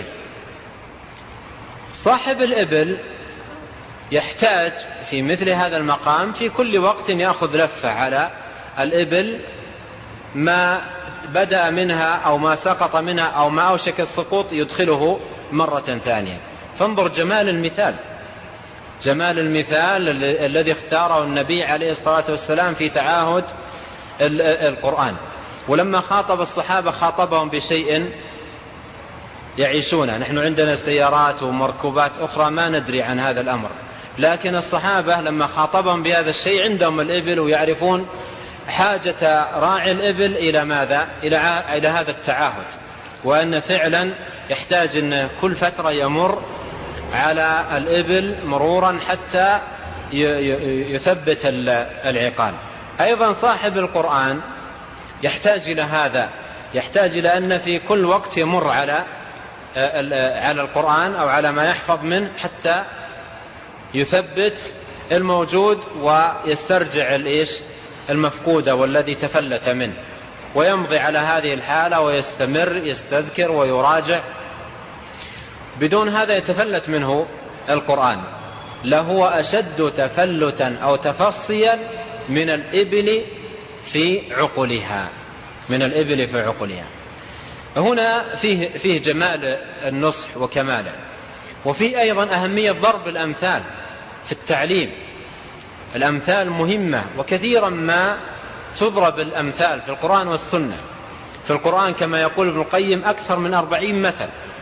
صاحب الإبل يحتاج في مثل هذا المقام في كل وقت يأخذ لفة على الإبل، ما بدأ منها أو ما سقط منها أو ما أوشك السقوط يدخله مرة ثانية. فانظر جمال المثال، جمال المثال الذي اختاره النبي عليه الصلاة والسلام في تعاهد القرآن. ولما خاطب الصحابة خاطبهم بشيء يعيشونه. نحن عندنا سيارات ومركوبات أخرى ما ندري عن هذا الأمر، لكن الصحابة لما خاطبهم بهذا الشيء عندهم الإبل ويعرفون حاجة راعي الإبل إلى ماذا؟ إلى, إلى هذا التعاهد، وأن فعلا يحتاج أن كل فترة يمر على الإبل مرورا حتى يثبت العقال. أيضا صاحب القرآن يحتاج إلى هذا، يحتاج إلى أن في كل وقت يمر على على القرآن أو على ما يحفظ منه حتى يثبت الموجود ويسترجع الإيش المفقود والذي تفلت منه، ويمضي على هذه الحالة ويستمر يستذكر ويراجع. بدون هذا يتفلت منه القرآن. لهو أشد تفلتا أو تفصيا من الإبل في عقلها، من الإبل في عقلها. هنا فيه, فيه جمال النصح وكماله، وفيه أيضا أهمية ضرب الأمثال في التعليم. الأمثال مهمة، وكثيرا ما تضرب الأمثال في القرآن والسنة. في القرآن كما يقول ابن القيم أكثر من أربعين مثل،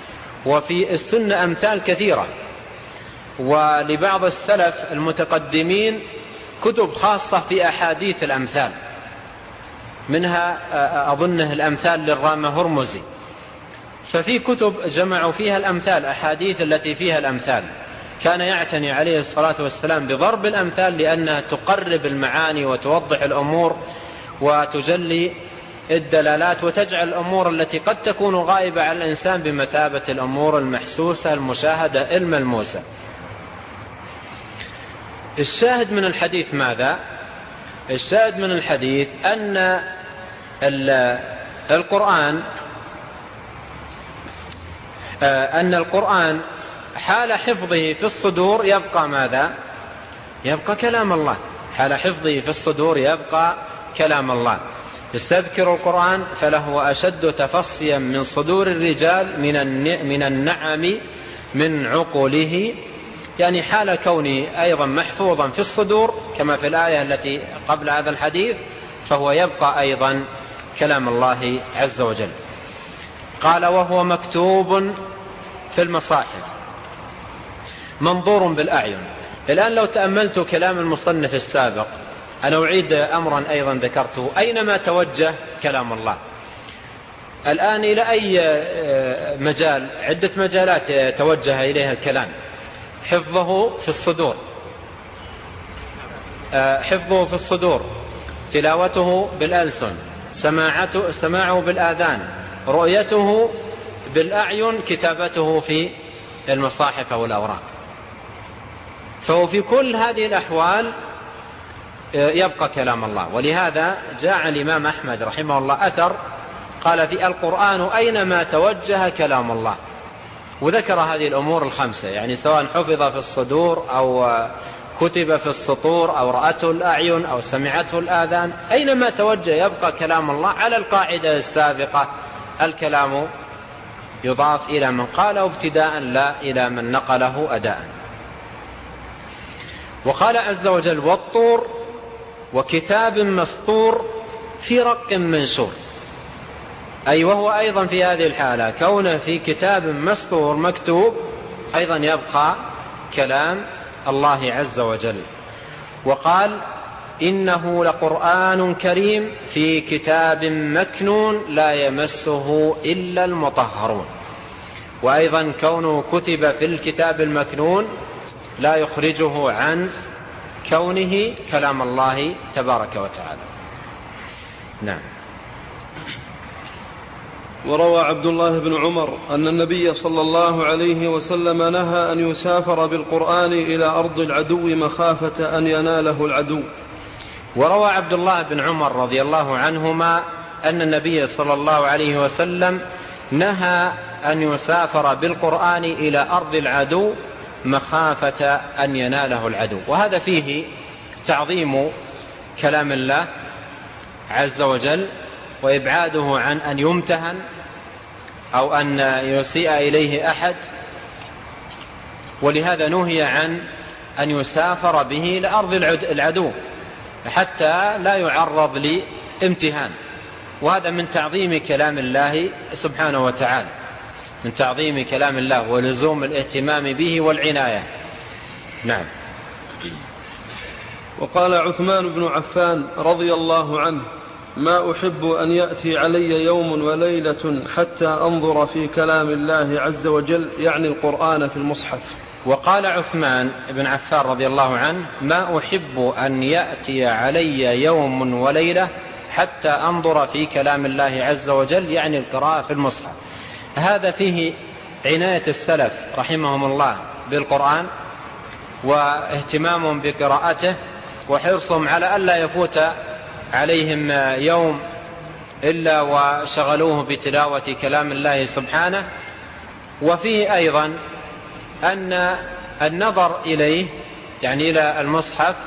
وفي السنة أمثال كثيرة، ولبعض السلف المتقدمين كتب خاصة في أحاديث الأمثال، منها أظنه الأمثال للرامة هرمزي، ففي كتب جمعوا فيها الأمثال، أحاديث التي فيها الأمثال. كان يعتني عليه الصلاة والسلام بضرب الأمثال لأنها تقرب المعاني وتوضح الأمور وتجلي الدلالات وتجعل الأمور التي قد تكون غائبة على الإنسان بمثابة الأمور المحسوسة المشاهدة الملموسة. الشاهد من الحديث ماذا؟ الشاهد من الحديث أن القرآن أن القرآن حال حفظه في الصدور يبقى ماذا؟ يبقى كلام الله. حال حفظه في الصدور يبقى كلام الله. يستذكر القرآن فله أشد تفصيا من صدور الرجال من النعم من عقوله، يعني حال كونه أيضا محفوظا في الصدور كما في الآية التي قبل هذا الحديث، فهو يبقى أيضا كلام الله عز وجل. قال وهو مكتوب في المصاحف منظور بالأعين. الآن لو تأملت كلام المصنف السابق، أنا أعيد أمرا أيضا ذكرته، أينما توجه كلام الله. الآن إلى أي مجال؟ عدة مجالات توجه إليها الكلام. حفظه في الصدور، حفظه في الصدور، تلاوته بالألسن، سماعته سماعه بالآذان، رؤيته بالأعين، كتابته في المصاحف والأوراق. فهو في كل هذه الأحوال يبقى كلام الله. ولهذا جاء الإمام أحمد رحمه الله أثر قال في القرآن أينما توجه كلام الله، وذكر هذه الأمور الخمسة، يعني سواء حفظ في الصدور أو كتب في السطور أو رأته الأعين أو سمعته الآذان، أينما توجه يبقى كلام الله على القاعدة السابقة: الكلام يضاف إلى من قاله ابتداء لا إلى من نقله أداء. وقال عز وجل: والطور وكتاب مسطور في رق منشور. أي وهو أيضا في هذه الحالة كونه في كتاب مسطور مكتوب أيضا يبقى كلام الله عز وجل. وقال: إنه لقرآن كريم في كتاب مكنون لا يمسه إلا المطهرون. وأيضا كونه كتب في الكتاب المكنون لا يخرجه عن كونه كلام الله تبارك وتعالى. نعم. وروى عبد الله بن عمر أن النبي صلى الله عليه وسلم نهى أن يسافر بالقرآن إلى أرض العدو مخافة أن يناله العدو. وروى عبد الله بن عمر رضي الله عنهما أن النبي صلى الله عليه وسلم نهى أن يسافر بالقرآن إلى أرض العدو مخافة أن يناله العدو. وهذا فيه تعظيم كلام الله عز وجل وإبعاده عن أن يمتهن أو أن يسيء إليه أحد، ولهذا نهي عن أن يسافر به لأرض العدو حتى لا يعرض لامتهان. وهذا من تعظيم كلام الله سبحانه وتعالى، من تعظيم كلام الله ولزوم الاهتمام به والعناية. نعم. وقال عثمان بن عفان رضي الله عنه: ما أحب أن يأتي علي يوم وليلة حتى أنظر في كلام الله عز وجل، يعني القرآن في المصحف. وقال عثمان بن عفان رضي الله عنه: ما أحب أن يأتي علي يوم وليلة حتى أنظر في كلام الله عز وجل، يعني القراءة في المصحف. هذا فيه عناية السلف رحمهم الله بالقرآن واهتمامهم بقراءته وحرصهم على ألا يفوت عليهم يوم إلا وشغلوه بتلاوة كلام الله سبحانه. وفيه أيضا أن النظر إليه، يعني إلى المصحف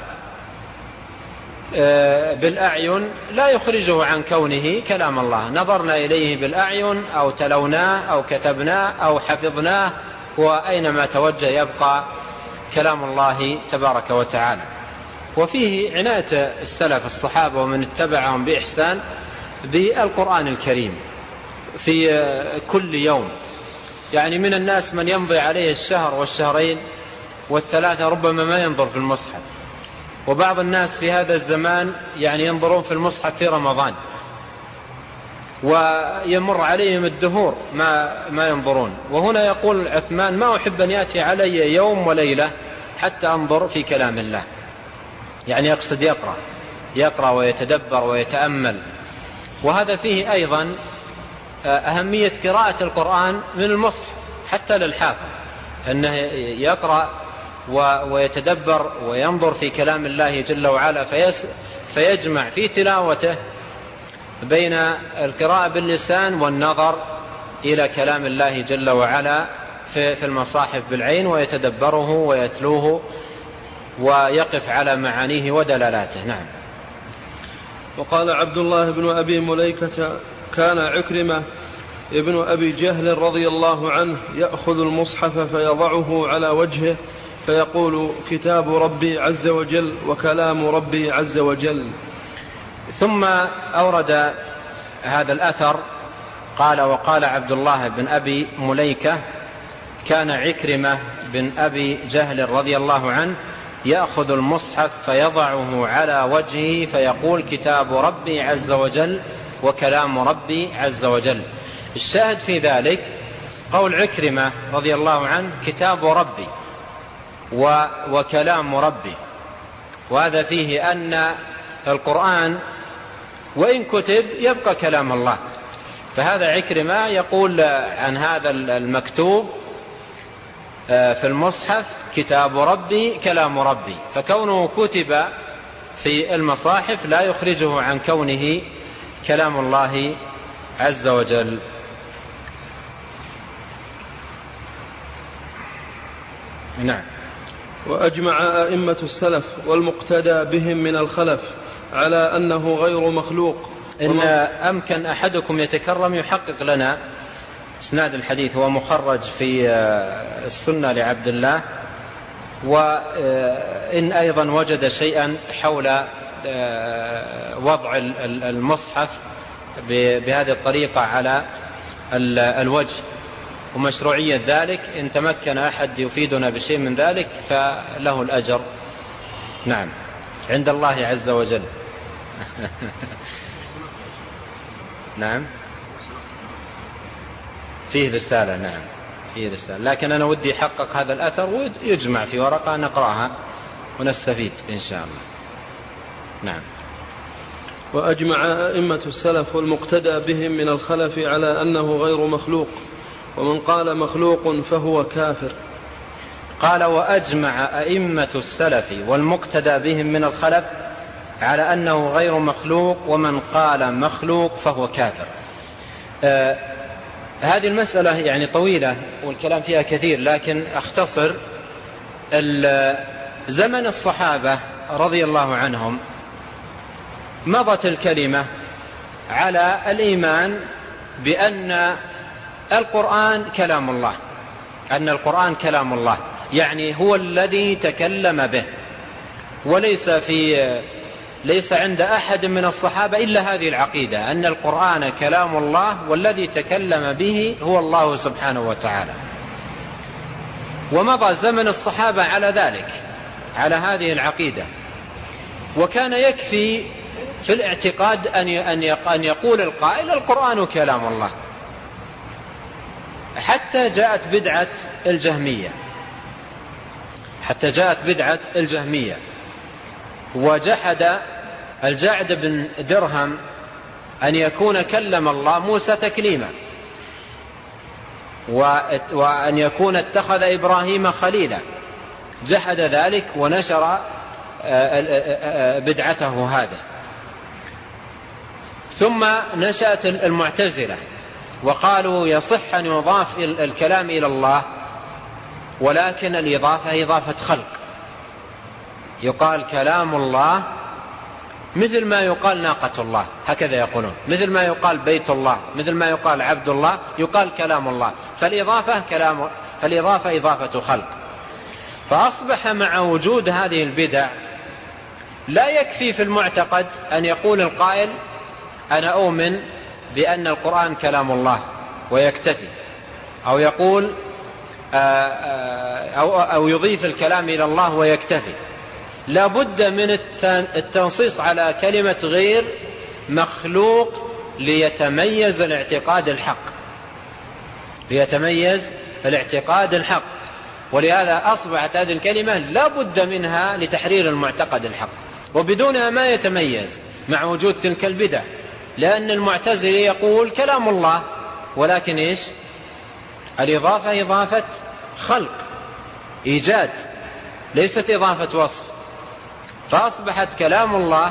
بالأعين، لا يخرجه عن كونه كلام الله. نظرنا إليه بالأعين أو تلوناه أو كتبناه أو حفظناه، وأينما توجه يبقى كلام الله تبارك وتعالى. وفيه عناية السلف الصحابة ومن اتبعهم بإحسان بالقرآن الكريم في كل يوم، يعني من الناس من يمضي عليه الشهر والشهرين والثلاثة ربما ما ينظر في المصحف، وبعض الناس في هذا الزمان يعني ينظرون في المصحف في رمضان، ويمر عليهم الدهور ما ما ينظرون. وهنا يقول عثمان: ما أحب أن يأتي علي يوم وليلة حتى أنظر في كلام الله. يعني يقصد يقرأ يقرأ ويتدبر ويتأمل. وهذا فيه أيضا أهمية قراءة القرآن من المصحف حتى للحافظ، أنه يقرأ ويتدبر وينظر في كلام الله جل وعلا، فيجمع في تلاوته بين القراءة باللسان والنظر إلى كلام الله جل وعلا في المصاحف بالعين، ويتدبره ويتلوه ويقف على معانيه ودلالاته. نعم. وقال عبد الله بن أبي مليكة: كان عكرمة ابن أبي جهل رضي الله عنه يأخذ المصحف فيضعه على وجهه فيقول: كتاب ربي عز وجل وكلام ربي عز وجل. ثم أورد هذا الأثر قال: وقال عبد الله بن أبي مليكة: كان عكرمة بن أبي جهل رضي الله عنه يأخذ المصحف فيضعه على وجهه فيقول: كتاب ربي عز وجل وكلام ربي عز وجل. الشاهد في ذلك قول عكرمة رضي الله عنه: كتاب ربي وكلام ربي. وهذا فيه أن القرآن وإن كتب يبقى كلام الله. فهذا عكرمة يقول عن هذا المكتوب في المصحف: كتاب ربي كلام ربي. فكونه كتب في المصاحف لا يخرجه عن كونه كلام الله عز وجل. نعم. وأجمع أئمة السلف والمقتدى بهم من الخلف على أنه غير مخلوق. إن أمكن أحدكم يتكرم يحقق لنا إسناد الحديث، هو مخرج في السنة لعبد الله، وإن أيضا وجد شيئا حول وضع المصحف بهذه الطريقة على الوجه ومشروعية ذلك، إن تمكن أحد يفيدنا بشيء من ذلك فله الأجر. نعم، عند الله عز وجل. نعم، فيه رسالة. نعم، فيه رسالة، لكن أنا ودي يحقق هذا الأثر ويجمع في ورقة نقرأها ونستفيد إن شاء الله. نعم. وأجمع أئمة السلف والمقتدى بهم من الخلف على أنه غير مخلوق، ومن قال مخلوق فهو كافر. قال: وأجمع أئمة السلف والمقتدى بهم من الخلف على أنه غير مخلوق، ومن قال مخلوق فهو كافر. آه هذه المسألة يعني طويلة والكلام فيها كثير، لكن أختصر. زمن الصحابة رضي الله عنهم مضت الكلمة على الإيمان بأن القرآن كلام الله، أن القرآن كلام الله، يعني هو الذي تكلم به، وليس في ليس عند أحد من الصحابة إلا هذه العقيدة، أن القرآن كلام الله والذي تكلم به هو الله سبحانه وتعالى. ومضى زمن الصحابة على ذلك، على هذه العقيدة، وكان يكفي في الاعتقاد أن يقول القائل: القرآن كلام الله. حتى جاءت بدعة الجهمية حتى جاءت بدعة الجهمية وجحد الجعد بن درهم أن يكون كلم الله موسى تكليما، وأن يكون اتخذ إبراهيم خليلا. جحد ذلك ونشر بدعته هذا. ثم نشأت المعتزلة وقالوا يصح أن يضاف الكلام إلى الله، ولكن الإضافة إضافة خلق. يقال كلام الله مثل ما يقال ناقة الله، هكذا يقولون، مثل ما يقال بيت الله، مثل ما يقال عبد الله، يقال كلام الله. فالإضافة كلام فالإضافة إضافة خلق. فأصبح مع وجود هذه البدع لا يكفي في المعتقد أن يقول القائل: أنا أؤمن بأن القرآن كلام الله، ويكتفي. أو يقول أو, أو يضيف الكلام إلى الله ويكتفي. لا بد من التنصيص على كلمة غير مخلوق ليتميز الاعتقاد الحق ليتميز الاعتقاد الحق ولهذا أصبحت هذه الكلمة لا بد منها لتحرير المعتقد الحق، وبدونها ما يتميز مع وجود تلك البدع. لأن المعتزلي يقول كلام الله، ولكن إيش؟ الإضافة إضافة خلق إيجاد، ليست إضافة وصف. فأصبحت كلام الله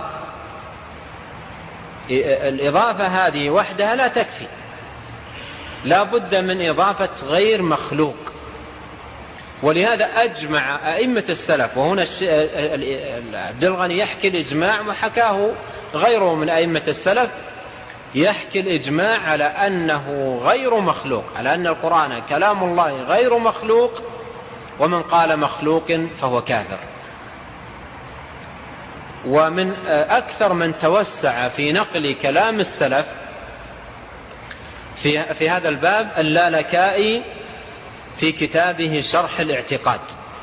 الإضافة هذه وحدها لا تكفي، لا بد من إضافة غير مخلوق. ولهذا أجمع أئمة السلف، وهنا عبد الغني يحكي الإجماع وحكاه غيره من أئمة السلف، يحكي الإجماع على أنه غير مخلوق، على أن القرآن كلام الله غير مخلوق، ومن قال مخلوق فهو كافر. ومن أكثر من توسع في نقل كلام السلف في, في هذا الباب اللالكائي في كتابه شرح الاعتقاد،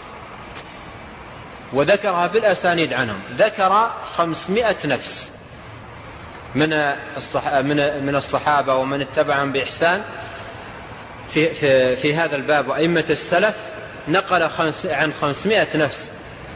وذكرها بالأسانيد عنهم. ذكر خمسمائة نفس من من الصحابة ومن اتبعهم بإحسان في, في, في هذا الباب، وأئمة السلف نقل خمس عن خمسمائة نفس.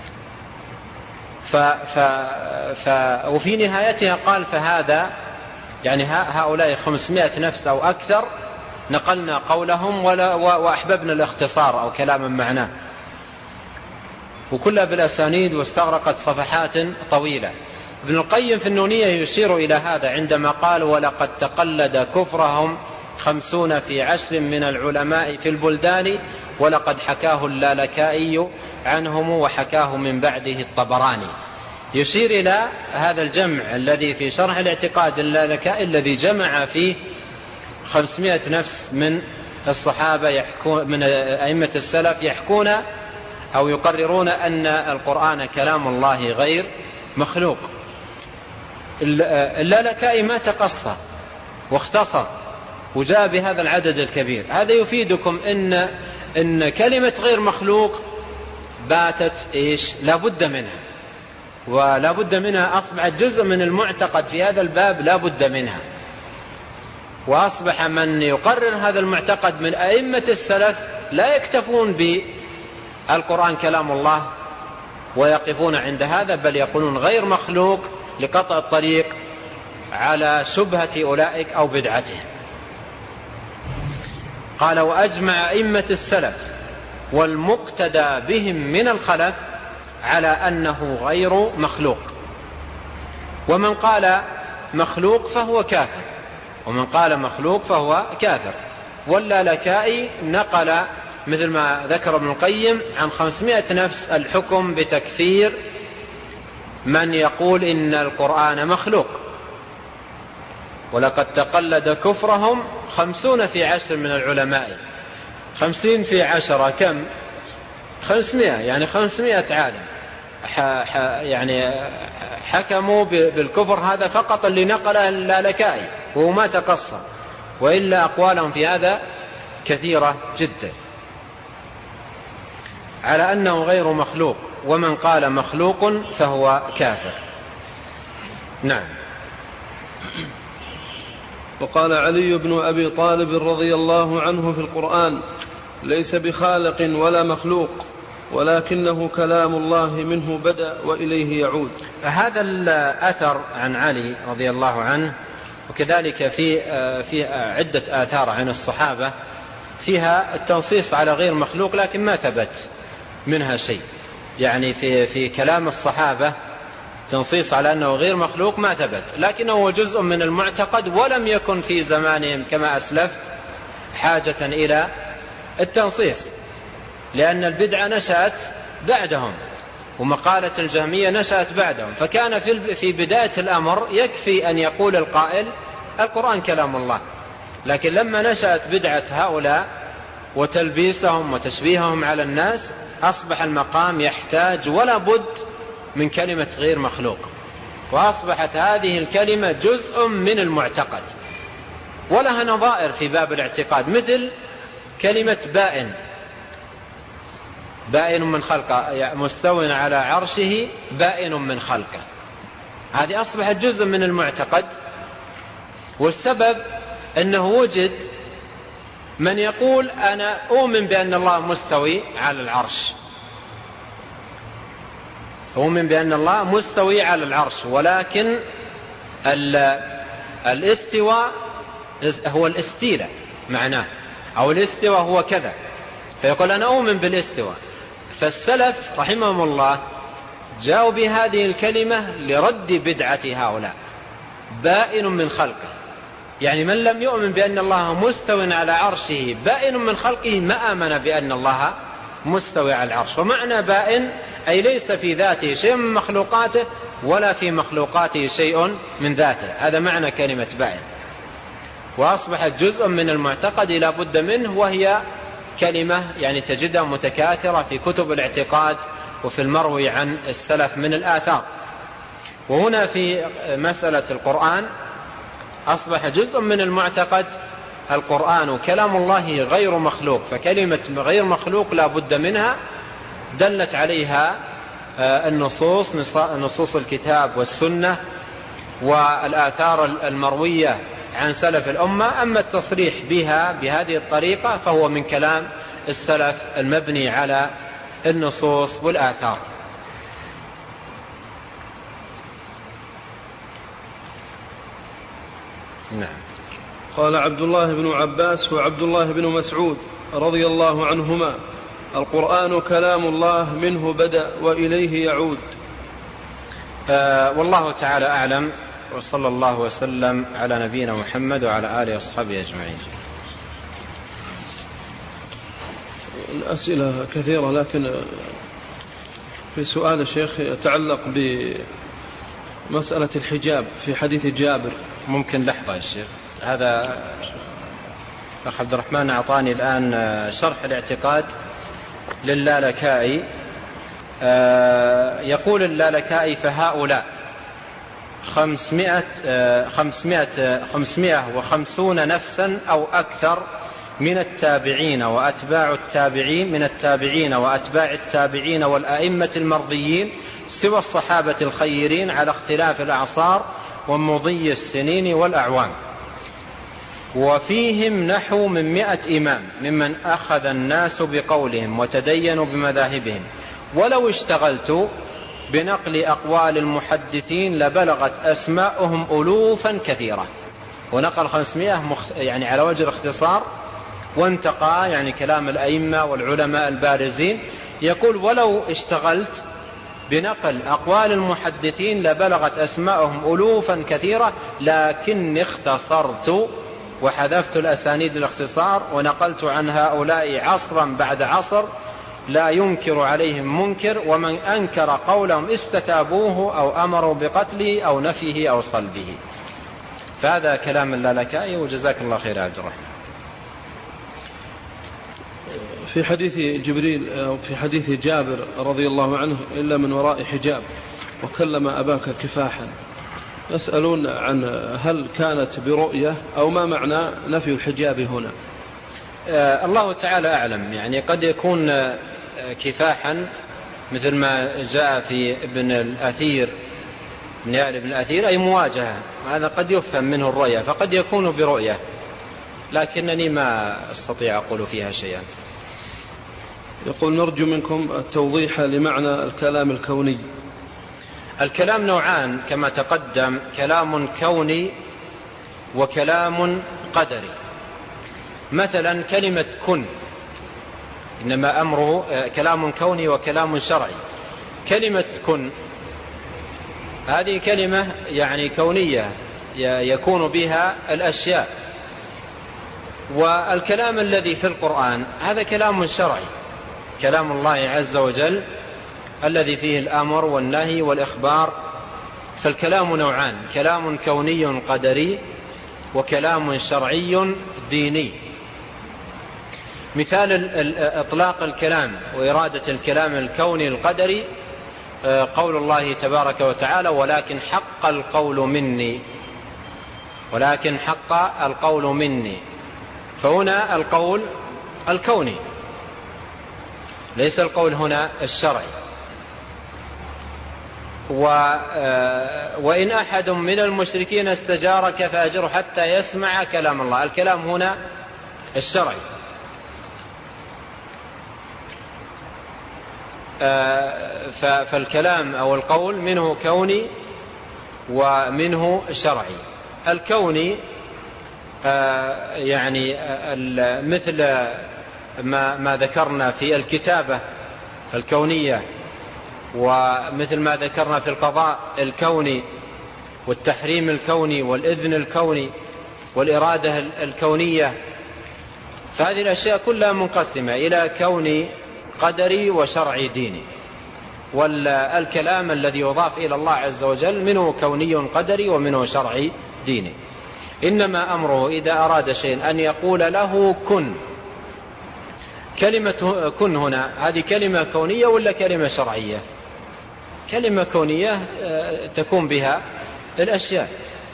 ف ف ف وفي نهايتها قال فهذا يعني هؤلاء خمسمائة نفس أو أكثر نقلنا قولهم ولا وأحببنا الاختصار أو كلاما معناه، وكلها بالأسانيد واستغرقت صفحات طويلة. ابن القيم في النونية يشير إلى هذا عندما قال ولقد تقلد كفرهم خمسون في عشر من العلماء في البلدان ولقد حكاه اللالكائي عنهم وحكاه من بعده الطبراني. يشير إلى هذا الجمع الذي في شرح الاعتقاد اللالكائي الذي جمع فيه خمسمائة نفس من الصحابة يحكون من أئمة السلف يحكون أو يقررون أن القرآن كلام الله غير مخلوق. اللالكائي ما تقصى واختصر وجاء بهذا العدد الكبير. هذا يفيدكم إن إن كلمة غير مخلوق باتت إيش لا بد منها، ولا بد منها، أصبحت جزء من المعتقد في هذا الباب لا بد منها. وأصبح من يقرر هذا المعتقد من أئمة السلف لا يكتفون بالقرآن كلام الله ويقفون عند هذا، بل يقولون غير مخلوق لقطع الطريق على شبهة أولئك أو بدعتهم. قال وأجمع أئمة السلف والمقتدى بهم من الخلف على أنه غير مخلوق، ومن قال مخلوق فهو كافر، ومن قال مخلوق فهو كافر. واللالكائي نقل مثل ما ذكر ابن القيم عن خمسمائة نفس الحكم بتكفير من يقول إن القرآن مخلوق. ولقد تقلد كفرهم خمسون في عشر من العلماء. خمسين في عشرة كم؟ خمسمائة، يعني خمسمائة عالم يعني حكموا بالكفر. هذا فقط اللي نقله اللالكائي وهو ما تقصى، وإلا أقوالهم في هذا كثيرة جدا على أنه غير مخلوق، ومن قال مخلوق فهو كافر. نعم. وقال علي بن أبي طالب رضي الله عنه في القرآن ليس بخالق ولا مخلوق ولكنه كلام الله منه بدأ وإليه يعود. هذا الأثر عن علي رضي الله عنه، وكذلك في في عدة آثار عن الصحابة فيها التنصيص على غير مخلوق، لكن ما ثبت منها شيء. يعني في في كلام الصحابة تنصيص على أنه غير مخلوق ما ثبت، لكنه جزء من المعتقد، ولم يكن في زمانهم كما أسلفت حاجة إلى التنصيص، لأن البدعة نشأت بعدهم ومقالة الجهمية نشأت بعدهم. فكان في في بداية الأمر يكفي أن يقول القائل القرآن كلام الله، لكن لما نشأت بدعة هؤلاء وتلبيسهم وتشبيههم على الناس أصبح المقام يحتاج ولا بد من كلمة غير مخلوق، وأصبحت هذه الكلمة جزء من المعتقد ولها نظائر في باب الاعتقاد، مثل كلمة بائن، بائن من خلقه، مستو على عرشه بائن من خلقه، هذه أصبحت جزء من المعتقد. والسبب أنه وجد من يقول أنا أؤمن بأن الله مستوي على العرش، أؤمن بأن الله مستوي على العرش، ولكن الاستواء هو الاستيلاء معناه، أو الاستواء هو كذا، فيقول أنا أؤمن بالاستواء. فالسلف رحمهم الله جاءوا بهذه الكلمة لرد بدعة هؤلاء، بائن من خلقه، يعني من لم يؤمن بأن الله مستوى على عرشه بائن من خلقه ما آمن بأن الله مستوى على العرش. ومعنى بائن أي ليس في ذاته شيء من مخلوقاته ولا في مخلوقاته شيء من ذاته، هذا معنى كلمة بائن. وأصبحت جزء من المعتقد لا بد منه، وهي كلمة يعني تجدها متكاثرة في كتب الاعتقاد وفي المروي عن السلف من الآثار. وهنا في مسألة القرآن أصبح جزء من المعتقد القرآن كلام الله غير مخلوق، فكلمة غير مخلوق لا بد منها، دلت عليها النصوص، نصوص الكتاب والسنة والآثار المروية عن سلف الأمة. أما التصريح بها بهذه الطريقة فهو من كلام السلف المبني على النصوص والآثار. نعم. قال عبد الله بن عباس وعبد الله بن مسعود رضي الله عنهما: القرآن كلام الله، منه بدأ وإليه يعود. آه والله تعالى أعلم، وصلى الله وسلم على نبينا محمد وعلى آله وصحبه أجمعين. الأسئلة كثيرة، لكن في سؤال الشيخ يتعلق بمسألة الحجاب في حديث جابر. ممكن لحظة يا شيخ، هذا أخ عبد الرحمن أعطاني الآن شرح الاعتقاد للالكائي، يقول اللالكائي: فهؤلاء خمسمائة, خمسمائة, خمسمائة وخمسون نفسا أو أكثر من التابعين وأتباع التابعين من التابعين وأتباع التابعين والأئمة المرضيين سوى الصحابة الخيرين على اختلاف الأعصار ومضي السنين والأعوام، وفيهم نحو من مئة إمام ممن أخذ الناس بقولهم وتدينوا بمذاهبهم، ولو اشتغلت بنقل أقوال المحدثين لبلغت أسماؤهم ألوفا كثيرة. ونقل خمسمائة مخ... يعني على وجه الاختصار، وانتقى يعني كلام الأئمة والعلماء البارزين. يقول: ولو اشتغلت بنقل أقوال المحدثين لبلغت أسماءهم ألوفا كثيرة، لكن اختصرت وحذفت الأسانيد الاختصار ونقلت عن هؤلاء عصرا بعد عصر لا ينكر عليهم منكر، ومن أنكر قولهم استتابوه أو أمروا بقتله أو نفيه أو صلبه. فهذا كلام اللالكائي، وجزاك الله خير عبد الرحمن. في حديث جبريل أو في حديث جابر رضي الله عنه: إلا من وراء حجاب وكلم أباك كفاحا، يسألون عن هل كانت برؤية أو ما معنى نفي الحجاب هنا؟ آه الله تعالى أعلم، يعني قد يكون كفاحا مثل ما جاء في ابن الأثير من يعلم ابن الأثير، أي مواجهة، هذا قد يفهم منه الرؤية، فقد يكون برؤية، لكنني ما أستطيع أقول فيها شيئا. يقول: نرجو منكم التوضيح لمعنى الكلام الكوني. الكلام نوعان كما تقدم: كلام كوني وكلام قدري. مثلا كلمة كن، إنما أمره كلام كوني وكلام شرعي. كلمة كن هذه كلمة يعني كونية يكون بها الأشياء، والكلام الذي في القرآن هذا كلام شرعي، كلام الله عز وجل الذي فيه الأمر والنهي والإخبار. فالكلام نوعان: كلام كوني قدري وكلام شرعي ديني. مثال إطلاق الكلام وإرادة الكلام الكوني القدري قول الله تبارك وتعالى: ولكن حق القول مني، ولكن حق القول مني. فهنا القول الكوني، ليس القول هنا الشرعي. وإن أحد من المشركين استجارك فأجره حتى يسمع كلام الله، الكلام هنا الشرعي. فالكلام أو القول منه كوني ومنه شرعي. الكوني يعني مثل ما ما ذكرنا في الكتابة الكونية، ومثل ما ذكرنا في القضاء الكوني والتحريم الكوني والإذن الكوني والإرادة الكونية. فهذه الأشياء كلها منقسمة إلى كوني قدري وشرعي ديني. والكلام الذي يضاف إلى الله عز وجل منه كوني قدري ومنه شرعي ديني. إنما أمره إذا أراد شيء أن يقول له كن. كلمة كن هنا هذه كلمة كونية ولا كلمة شرعية؟ كلمة كونية تكون بها الأشياء.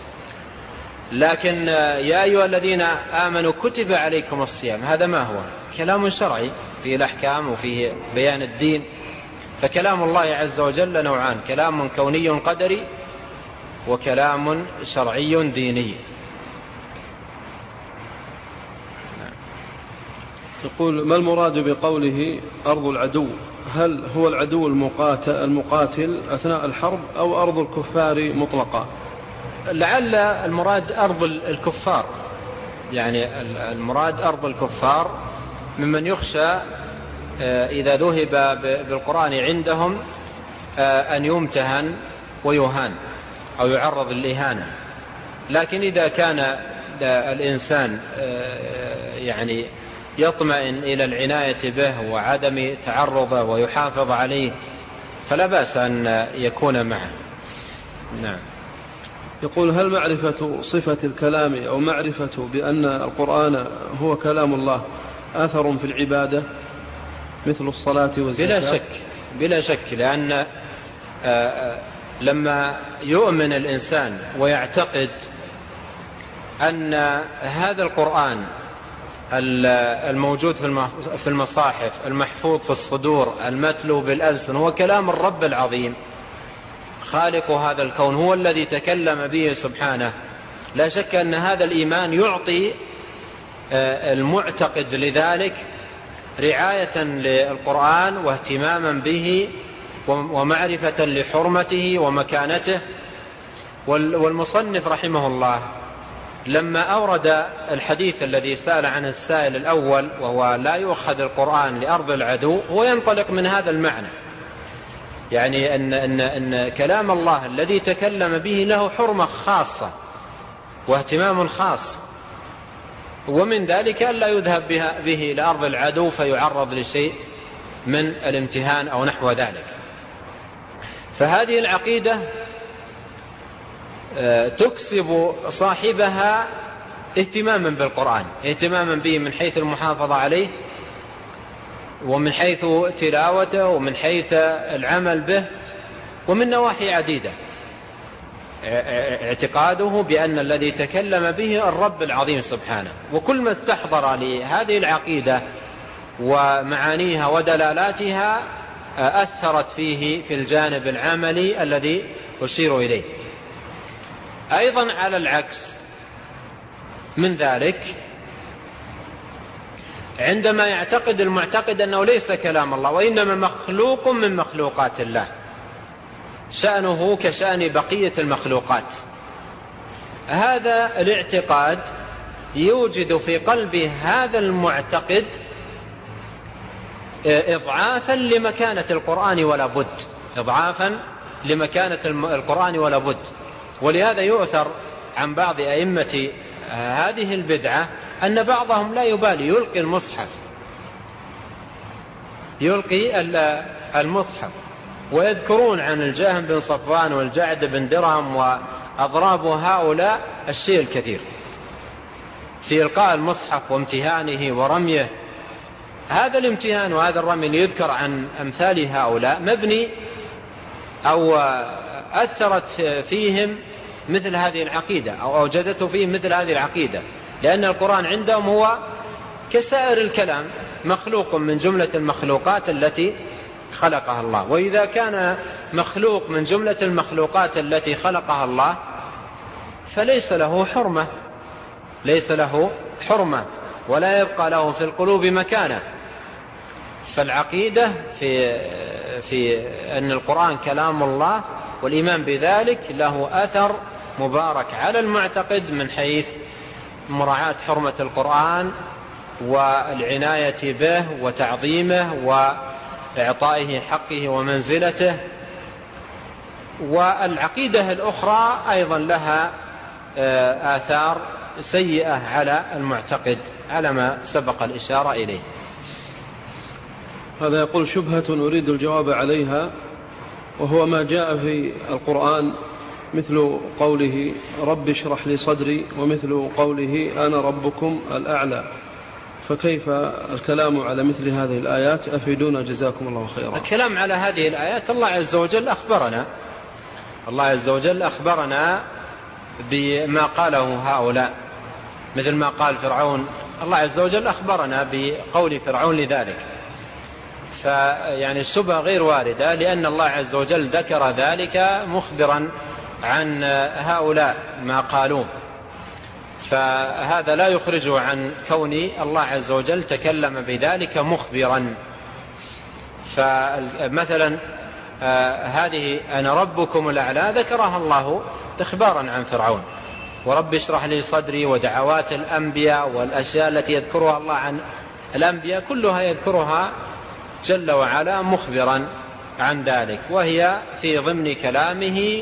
لكن يا أيها الذين آمنوا كتب عليكم الصيام، هذا ما هو؟ كلام شرعي فيه الأحكام وفيه بيان الدين. فكلام الله عز وجل نوعان: كلام كوني قدري وكلام شرعي ديني. يقول: ما المراد بقوله أرض العدو؟ هل هو العدو المقاتل, المقاتل أثناء الحرب أو أرض الكفار مطلقا؟ لعل المراد أرض الكفار، يعني المراد أرض الكفار ممن يخشى إذا ذهب بالقرآن عندهم أن يمتهن ويهان أو يعرض للإهانة. لكن إذا كان الإنسان يعني يطمئن إلى العناية به وعدم تعرضه ويحافظ عليه فلا بأس أن يكون معه. نعم. يقول: هل معرفة صفة الكلام أو معرفة بأن القرآن هو كلام الله أثر في العبادة مثل الصلاة والزكاة؟ بلا شك بلا شك لأن لما يؤمن الإنسان ويعتقد أن هذا القرآن الموجود في المصاحف المحفوظ في الصدور المتلو بالألسن هو كلام الرب العظيم خالق هذا الكون، هو الذي تكلم به سبحانه، لا شك أن هذا الإيمان يعطي المعتقد لذلك رعاية للقرآن واهتماما به ومعرفة لحرمته ومكانته. والمصنف رحمه الله لما أورد الحديث الذي سأل عنه السائل الأول وهو لا يؤخذ القرآن لأرض العدو، هو ينطلق من هذا المعنى، يعني أن, أن, أن كلام الله الذي تكلم به له حرمة خاصة واهتمام خاص، ومن ذلك ألا يذهب به لأرض العدو فيعرض لشيء من الامتهان أو نحو ذلك. فهذه العقيدة تكسب صاحبها اهتماما بالقرآن، اهتماما به من حيث المحافظة عليه ومن حيث تلاوته ومن حيث العمل به ومن نواحي عديدة. اعتقاده بأن الذي تكلم به الرب العظيم سبحانه، وكل ما استحضر لهذه العقيدة ومعانيها ودلالاتها أثرت فيه في الجانب العملي الذي أشير إليه. أيضا على العكس من ذلك، عندما يعتقد المعتقد أنه ليس كلام الله وإنما مخلوق من مخلوقات الله، شأنه كشأن بقية المخلوقات، هذا الاعتقاد يوجد في قلب هذا المعتقد إضعافا لمكانة القرآن ولا بد، إضعافا لمكانة القرآن ولا بد. ولهذا يؤثر عن بعض أئمة هذه البدعة أن بعضهم لا يبالي يلقي المصحف يلقي المصحف ويذكرون عن الجهم بن صفوان والجعد بن درهم وأضراب هؤلاء الشيء الكثير في إلقاء المصحف وامتهانه ورميه. هذا الامتهان وهذا الرمي يذكر عن أمثال هؤلاء مبني أو أثرت فيهم مثل هذه العقيدة أو أوجدته فيهم مثل هذه العقيدة، لأن القرآن عندهم هو كسائر الكلام مخلوق من جملة المخلوقات التي خلقها الله. وإذا كان مخلوق من جملة المخلوقات التي خلقها الله فليس له حرمة، ليس له حرمة ولا يبقى له في القلوب مكانة. فالعقيدة في في أن القرآن كلام الله والإيمان بذلك له أثر مبارك على المعتقد من حيث مراعاة حرمة القرآن والعناية به وتعظيمه وإعطائه حقه ومنزلته. والعقيدة الأخرى أيضا لها آثار سيئة على المعتقد على ما سبق الإشارة إليه. هذا يقول شبهة أريد الجواب عليها، وهو ما جاء في القرآن مثل قوله رب اشرح لي صدري ومثل قوله أنا ربكم الأعلى، فكيف الكلام على مثل هذه الآيات؟ أفيدونا جزاكم الله خيرا. الكلام على هذه الآيات الله عز وجل أخبرنا الله عز وجل أخبرنا بما قاله هؤلاء، مثل ما قال فرعون. الله عز وجل أخبرنا بقول فرعون لذلك، فيعني الشبهة غير واردة، لأن الله عز وجل ذكر ذلك مخبرا عن هؤلاء ما قالوه، فهذا لا يخرجه عن كون الله عز وجل تكلم بذلك مخبرا. فمثلا هذه أنا ربكم الأعلى ذكرها الله إخبارا عن فرعون، ورب اشرح لي صدري، ودعوات الأنبياء والأشياء التي يذكرها الله عن الأنبياء كلها يذكرها جل وعلا مخبرا عن ذلك، وهي في ضمن كلامه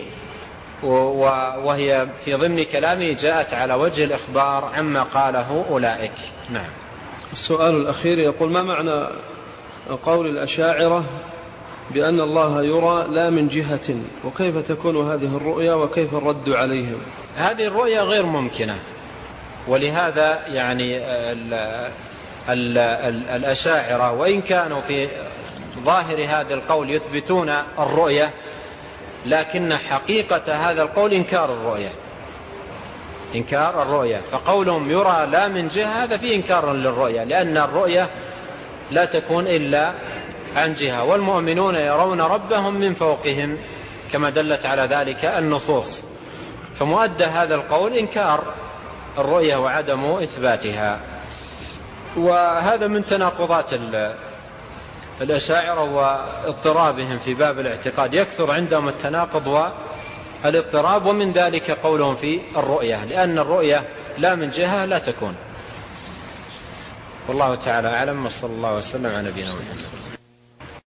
وهي في ضمن كلامه جاءت على وجه الإخبار عما قاله أولئك. نعم. السؤال الأخير يقول ما معنى قول الأشاعرة بأن الله يرى لا من جهة، وكيف تكون هذه الرؤيا وكيف الرد عليهم؟ هذه الرؤيا غير ممكنة، ولهذا يعني ال ال ال الأشاعرة وإن كانوا في ظاهر هذا القول يثبتون الرؤيا، لكن حقيقة هذا القول إنكار الرؤيا إنكار الرؤيا فقولهم يرى لا من جهة هذا فيه إنكار للرؤيا، لأن الرؤيا لا تكون إلا عن جهة، والمؤمنون يرون ربهم من فوقهم كما دلت على ذلك النصوص. فمؤدى هذا القول إنكار الرؤيا وعدم إثباتها، وهذا من تناقضات الأشاعرة واضطرابهم في باب الاعتقاد، يكثر عندهم التناقض والاضطراب، ومن ذلك قولهم في الرؤيا، لأن الرؤيا لا من جهة لا تكون. والله تعالى أعلم، وصلى الله وسلم على نبينا محمد.